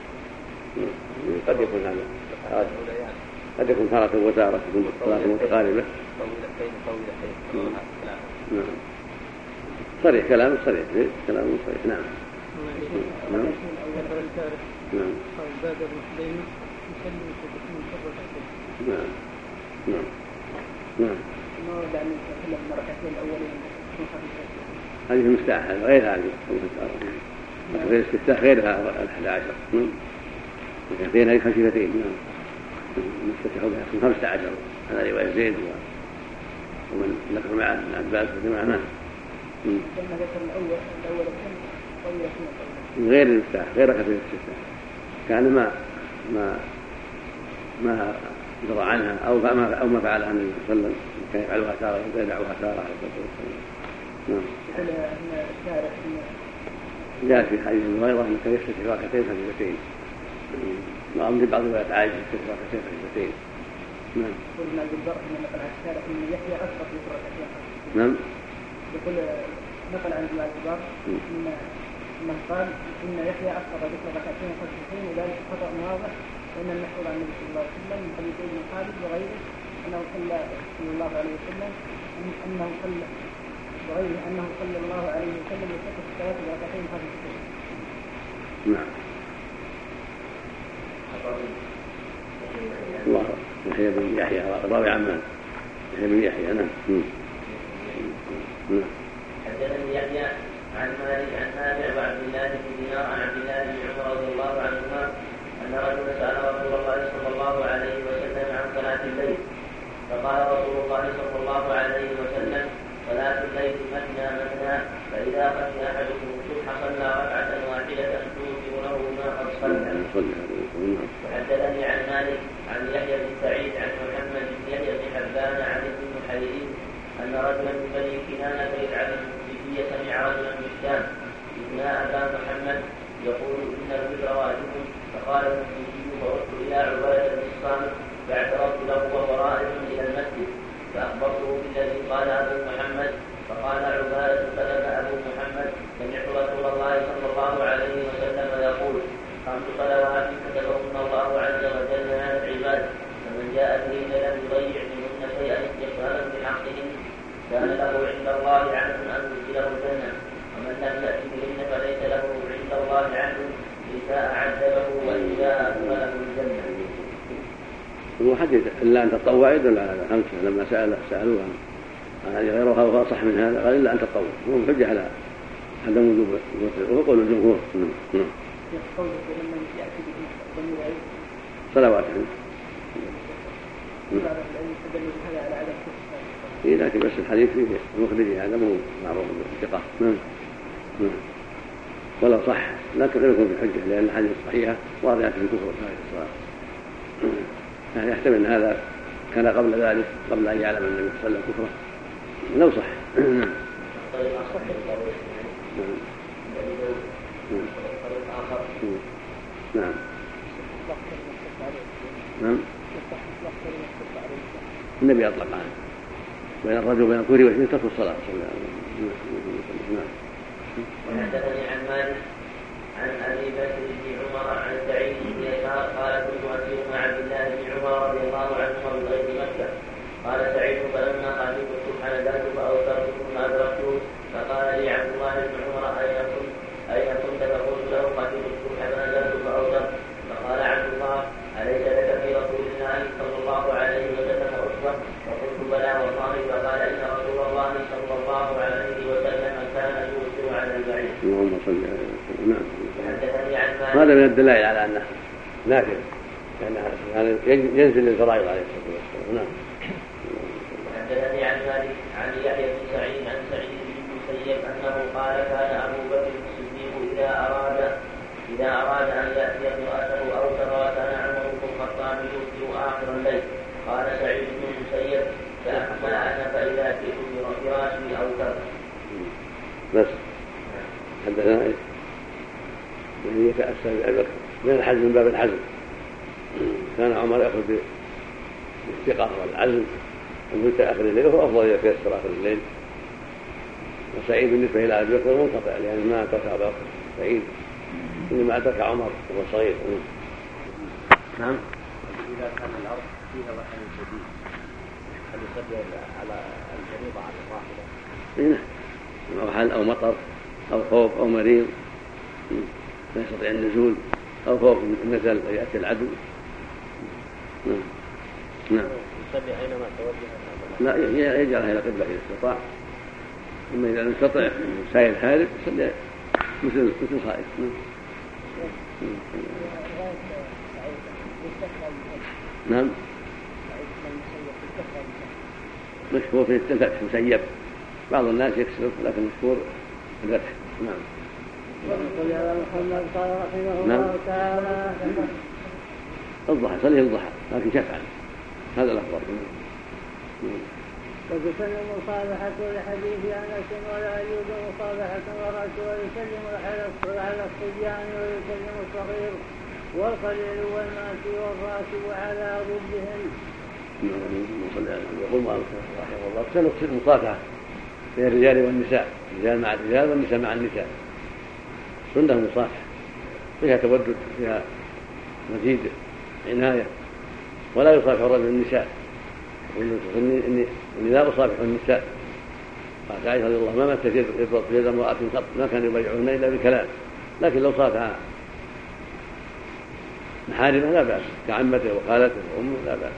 قد يكون هذا قد يكون تارة وتارة تكون صلاة متقاربة. طويلتين طويلتين. نعم. صريح كلام صريح كلام صريح. نعم. نعم. نعم. بادر مسلم يسلم وتكون ركعتين. نعم. نعم. نعم. ما دعني أتكلم عن الركعتين الأولين هذه المفتاح غير هذه المفتاح غير الاستفتاح غيرها الأحد عشر. ركعتين هذه خفيفتين. نعم. نفتتح بها خمسة عشر هذا رواية زيد ومن ذكر مع ابن عباس وجماعة. نعم. لما ذكر الأول الأول طويلة غير المفتاح غير ركعتين الاستفتاح كان ما ما ما درى عنها أو ما أو ما فعل النبي صلى الله عليه وسلم كان يفعلها تارة ويدعوها تارة عليه الصلاة والسلام. نعم. جاء في حديث الغيرة أنه كان يفتتح ركعتين خفيفتين. وأمر بعض روايات عائشة يفتتح ركعتين خفيفتين. نعم. يقول ابن عبد البر أن نقل عن الشارع أن يحيى أسقط في ركعتين. نعم. يقول نقل عن ابن عبد البر أن أنه قال إن يحيى أسقط ذكر ركعتين خفيفتين وذلك خطأ واضح وأن المحفوظ عن النبي صلى الله عليه وسلم من حديث ابن خالد وغيره أنه صلى صلى الله عليه وسلم أنه صلى وغيره أنه صلى الله عليه وسلم يفتتح الصلاة بركعتين خفيفتين. نعم. الله يحيى بن يحيى راوي عمان يحيى بن يحيى. نعم. نعم. حدثني يحيى عن مالك عن نافع وعبد الله بن دينار عن عبد الله بن عمر رضي الله عنهما أن رجلا سأل رسول الله صلى الله عليه وسلم عن صلاة الليل فقال رسول الله صلى الله عليه وسلم صلاة الليل مثنى مثنى فإذا خشي أحدكم الصبح صلى ركعة واحدة توتر له ما قد صلى. صلى الله عليه وسلم. وحدثني عن مالك عن يحيى بن سعيد عن محمد بن يحيى بن حبان عن ابن محيرين أن رجلا من بني كنانة يدعى المشركية سمع رجلا من الشام ابن أبا محمد يقول إن الوزر واجب، فقال المشركي فرحت إلى عبادة بن الصامت فاعترضت له وهو رائع إلى المسجد فأخبرته بالذي قال أبو محمد، فقال عبادة كذب أبو محمد سمعت رسول الله صلى الله عليه وسلم يقول خمس صلوات كتبهن الله عز وجل على العباد، فمن جاء بهن لم يضيع منهن شيئا استقبالا بحقهن كان له عند الله عنه أن يدخله الجنة، ومن لم يأت بهن فليس له عند الله عنه إذا عذبه وإذا أدخله الجنة. وحدث إلا أن تطوع يدل على خمسة لما سأل سألوها عن هذه غيرها وهو أصح من هذا قال إلا أن تطوع، هو حجة على عدم وجوب الوتر وهو قول الجمهور. صلوات إيه لكن بس الحديث فيه المخبري هذا مو معروف بالثقة ولا صح، لكن لا يكون بحجة لأن الحديث الصحيحة واضحة في الكفر هذه الصلاة، يعني يحتمل أن هذا كان قبل ذلك قبل أن يعلم النبي صلى الله عليه وسلم كفره لو صح. نعم نعم النبي أطلق عنه بين الرجل وبين الكفر والشرك ترك الصلاة صلى الله عليه وسلم. نعم. وحدثني عن مالك عن أبي بكر بن عمر عن سعيد بن يسار قال كنت أسير مع عبد الله بن عمر رضي الله عنهما بغير مكة، قال سعيد فلما خالفت الصبح نزلت فأوترت ثم أدركته فقال لي عبد الله بن عمر أين كنت أين كنت فقلت له خالفت الصبح فنزلت فأوترت، فقال عبد الله أليس لك في رسول الله صلى الله عليه وسلم أسوة؟ فقلت بلى والله، فقال إن رسول الله صلى الله عليه وسلم كان يوسر على البعير. اللهم صل على وسلم. نعم. هذا من الدلائل على أنه نافل يعني ينزل للفرائض عليه الصلاة والسلام. نعم. وحدثني عن مالك عن يحيى بن سعيد عن سعيد بن المسيب أنه قال كان أبو بكر الصديق إذا أراد إذا أراد أن يأتي امرأته أوتر وكان عمر بن الخطاب يوتر آخر الليل. قال سعيد بن المسيب فأما أنا فإذا جئت براشي أوتر. بس حدثنا إيه؟ يعني يتأسى بأبي بكر من الحزم من باب الحزم، كان عمر يأخذ بالاستقامة والعزم ومتى آخر الليل وهو أفضل يتيسر آخر الليل، وسعيد بالنسبة إلى أبي بكر منقطع لأن ما أدرك أبا بكر سعيد إنما أدرك عمر وهو صغير. نعم. إذا كان الأرض فيها وحل شديد هل يصلي على الجريضة على الراحلة؟ نعم، أو حل أو مطر أو خوف أو مريض لا يستطيع النزول أو خوف نزل ويأتي العدو. نعم. نعم. يصلي أينما توجه؟ لا، يجعلها إلى قبلة إذا استطاع، أما إذا لم يستطع سائل هارب يصلي مثل مثل خائف. نعم. مشهور في الفتح مسيب، بعض الناس يكسر لكن مشهور الفتح. نعم. وقل يا محمد قال رحمه الله تعالى الضحى صلي الضحى لكن شفعا هذا الأفضل. وتسلم المصابحة لحديث أنس ولا يجوز مصابحة المرأة ويسلم على الصبيان ويسلم الصغير والقليل والماشي والراكب على ضدهم. يقول مالك رحمه الله سنقصد المصافحة بين الرجال والنساء، الرجال مع الرجال والنساء مع النساء، سنة المصافحة فيها تودد فيها مزيد عناية، ولا يصافح الرجل النساء. يقول إني, إني, إني لا أصافح النساء. قالت عائشة رضي الله عنها ما مست يد امرأة قط ما كان يبايعون إلا بكلام، لكن لو صافح محارمه لا بأس كعمته وخالته وأمه لا بأس.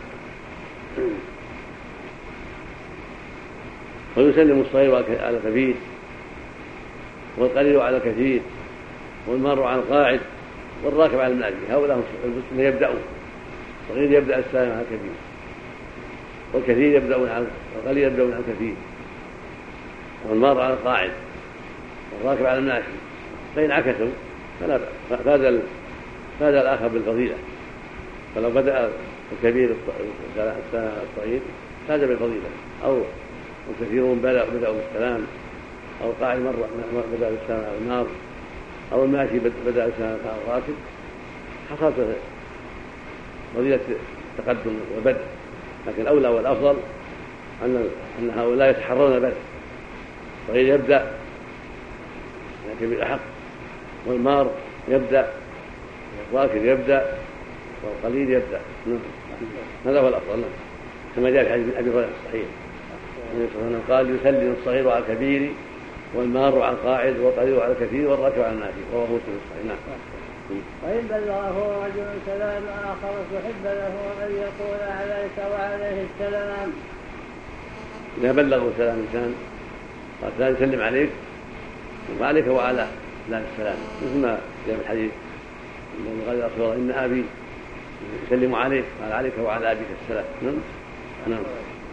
ويسلم الصغير على الكبير والقليل على الكثير والمار على القاعد والراكب على الماشي، هؤلاء المسلمين يبدأون، الصغير يبدأ السلام على الكبير والكثير يبدأون على القليل يبدأون على الكثير والمار على القاعد والراكب على الماشي، فإن عكسوا فلا بأس. فهذا فاز الآخر بالفضيلة. فلو بدأ الكبير الصغير فاز بالفضيلة، أو الكثيرون بدأوا بالسلام، أو القاعد مرة بدأ بالسلام على النار، أو الماشي بدأ بالسلام على الراكب، حصلت فضيلة التقدم والبدء. لكن الأولى والأفضل أن أن هؤلاء يتحرون البدء، الصغير يبدأ الكبير أحق، والمار يبدأ، والراكب يبدأ، والقليل يبدأ. هذا هو الأفضل، كما جاء في حديث أبي هريرة الصحيح النبي صلى الله عليه وسلم قال: يسلم الصغير على الكبير، والمار على القاعد، والقليل على الكثير، والراكب على الماشي. رواه مسلم الصحيح. نعم. وإن بلغه رجل سلام آخر فحب له أن يقول عليك وعليه السلام. إذا بلغه سلام إنسان قال لا يسلم عليك وعليك وعلى لا السلام، مثل ما جاء في الحديث الذي قال: يا رسول الله إن أبي يسلم عليك، قال: عليك وعلى أبيك السلام. نعم. نعم.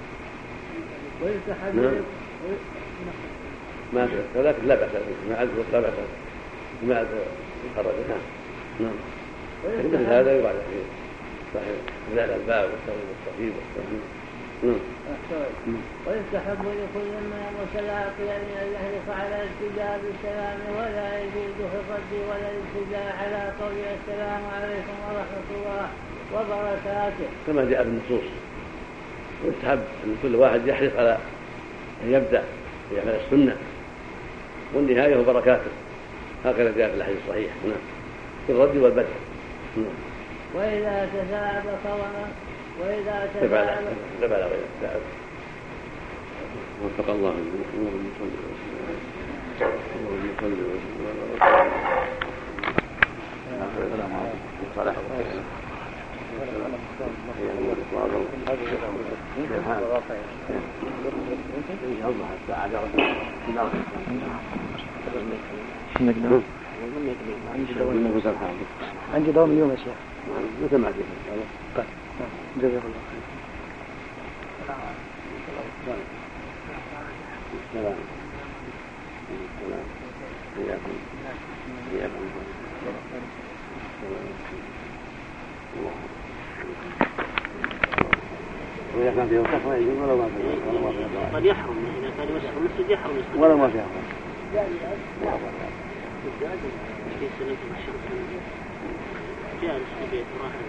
نعم. ما ولكن لا بأس ما عاد لا بأس ما عاد يخرج. نعم. نعم. مثل هذا يقال في صحيح لا الألباب والتوحيد والتوحيد والتوحيد. نعم. ويستحب لكل من متلاقيا أن يحرص على الابتداء بالسلام، ولا يجوز في الرد ولا الابتداء على قول السلام عليكم ورحمة الله وبركاته، كما جاء في النصوص. ويستحب أن كل واحد يحرص على أن يبدأ يعمل السنة، والنهاية وبركاته، هكذا جاء في الحديث الصحيح. نعم. في الرد والبدء. نعم. وإذا تثاءب صوما وإذا تثاءب تبع غير تعب. وفق الله اللهم صل وسلم اللهم صل وسلم. عندي دوام اليوم يا شيخ. متى ما فيه؟ طيب. جزاك الله خير. السلام. السلام. إياكم. إياكم. وإذا كان فيه كفر يجوز ولا ما فيه؟ قد يحرم إذا كان يمسح المسجد يحرم ولا ما فيه. في سنة الشمس جالس في بيت راحل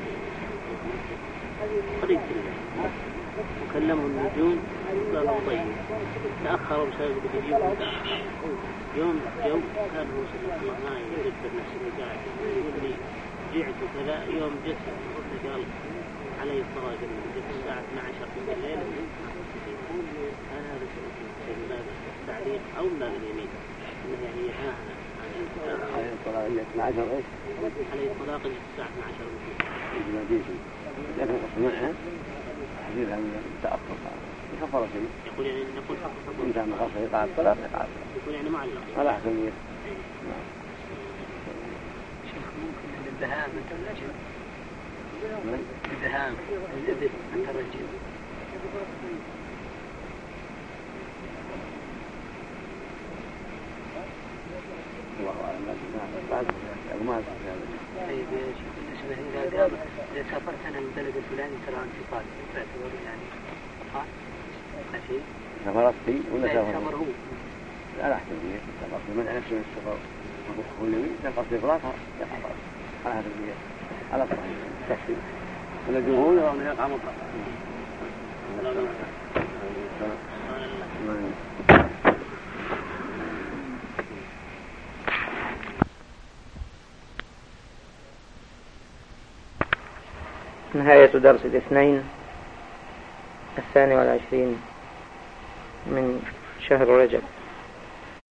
قريب كله وكلمه النجوم قالوا طيب تأخروا بسبب يجيبوا يوم جو كان هو سنة الله ما يقدر نفسه اللي قاعد يقول لي جعت وكذا يوم جت قال عليه الصلاة جت الساعة اثنتي عشرة من الليل. هل هذا سنة التعليق أو لا اليمين إنه يعني يتناهى عليه الطلاق إلا اثنتي عشرة إيش؟ عليه الطلاق إلا الساعة اثنتي عشرة من المدينة. لكن قصد منها حديثها من التأخر كفر شيء. يقول يعني نقول حق إن كان قصد يقع الطلاق يقع الطلاق. يقول يعني معلق. على حسب نية. نعم. شيخ ممكن الدهان أنت الرجل. الدهان الذي أنت الرجل. الله أعلم. بعد ما طيب يا شيخ بالنسبة إذا قام إذا سافرت أنا من البلد الفلاني ترى انتقال تعتبر يعني صح؟ ماشي. سافرت فيه ولا سافر؟ سافر هو. لا أحسن فيه. سافرت من نفسه من السفر وهو اليمين سافرت إطلاقها يقع على هذا النية على الصحيح تفصيل. من الجمهور يرى أنه يقع مطلقا. نهاية درس الاثنين الثاني والعشرين من شهر رجب.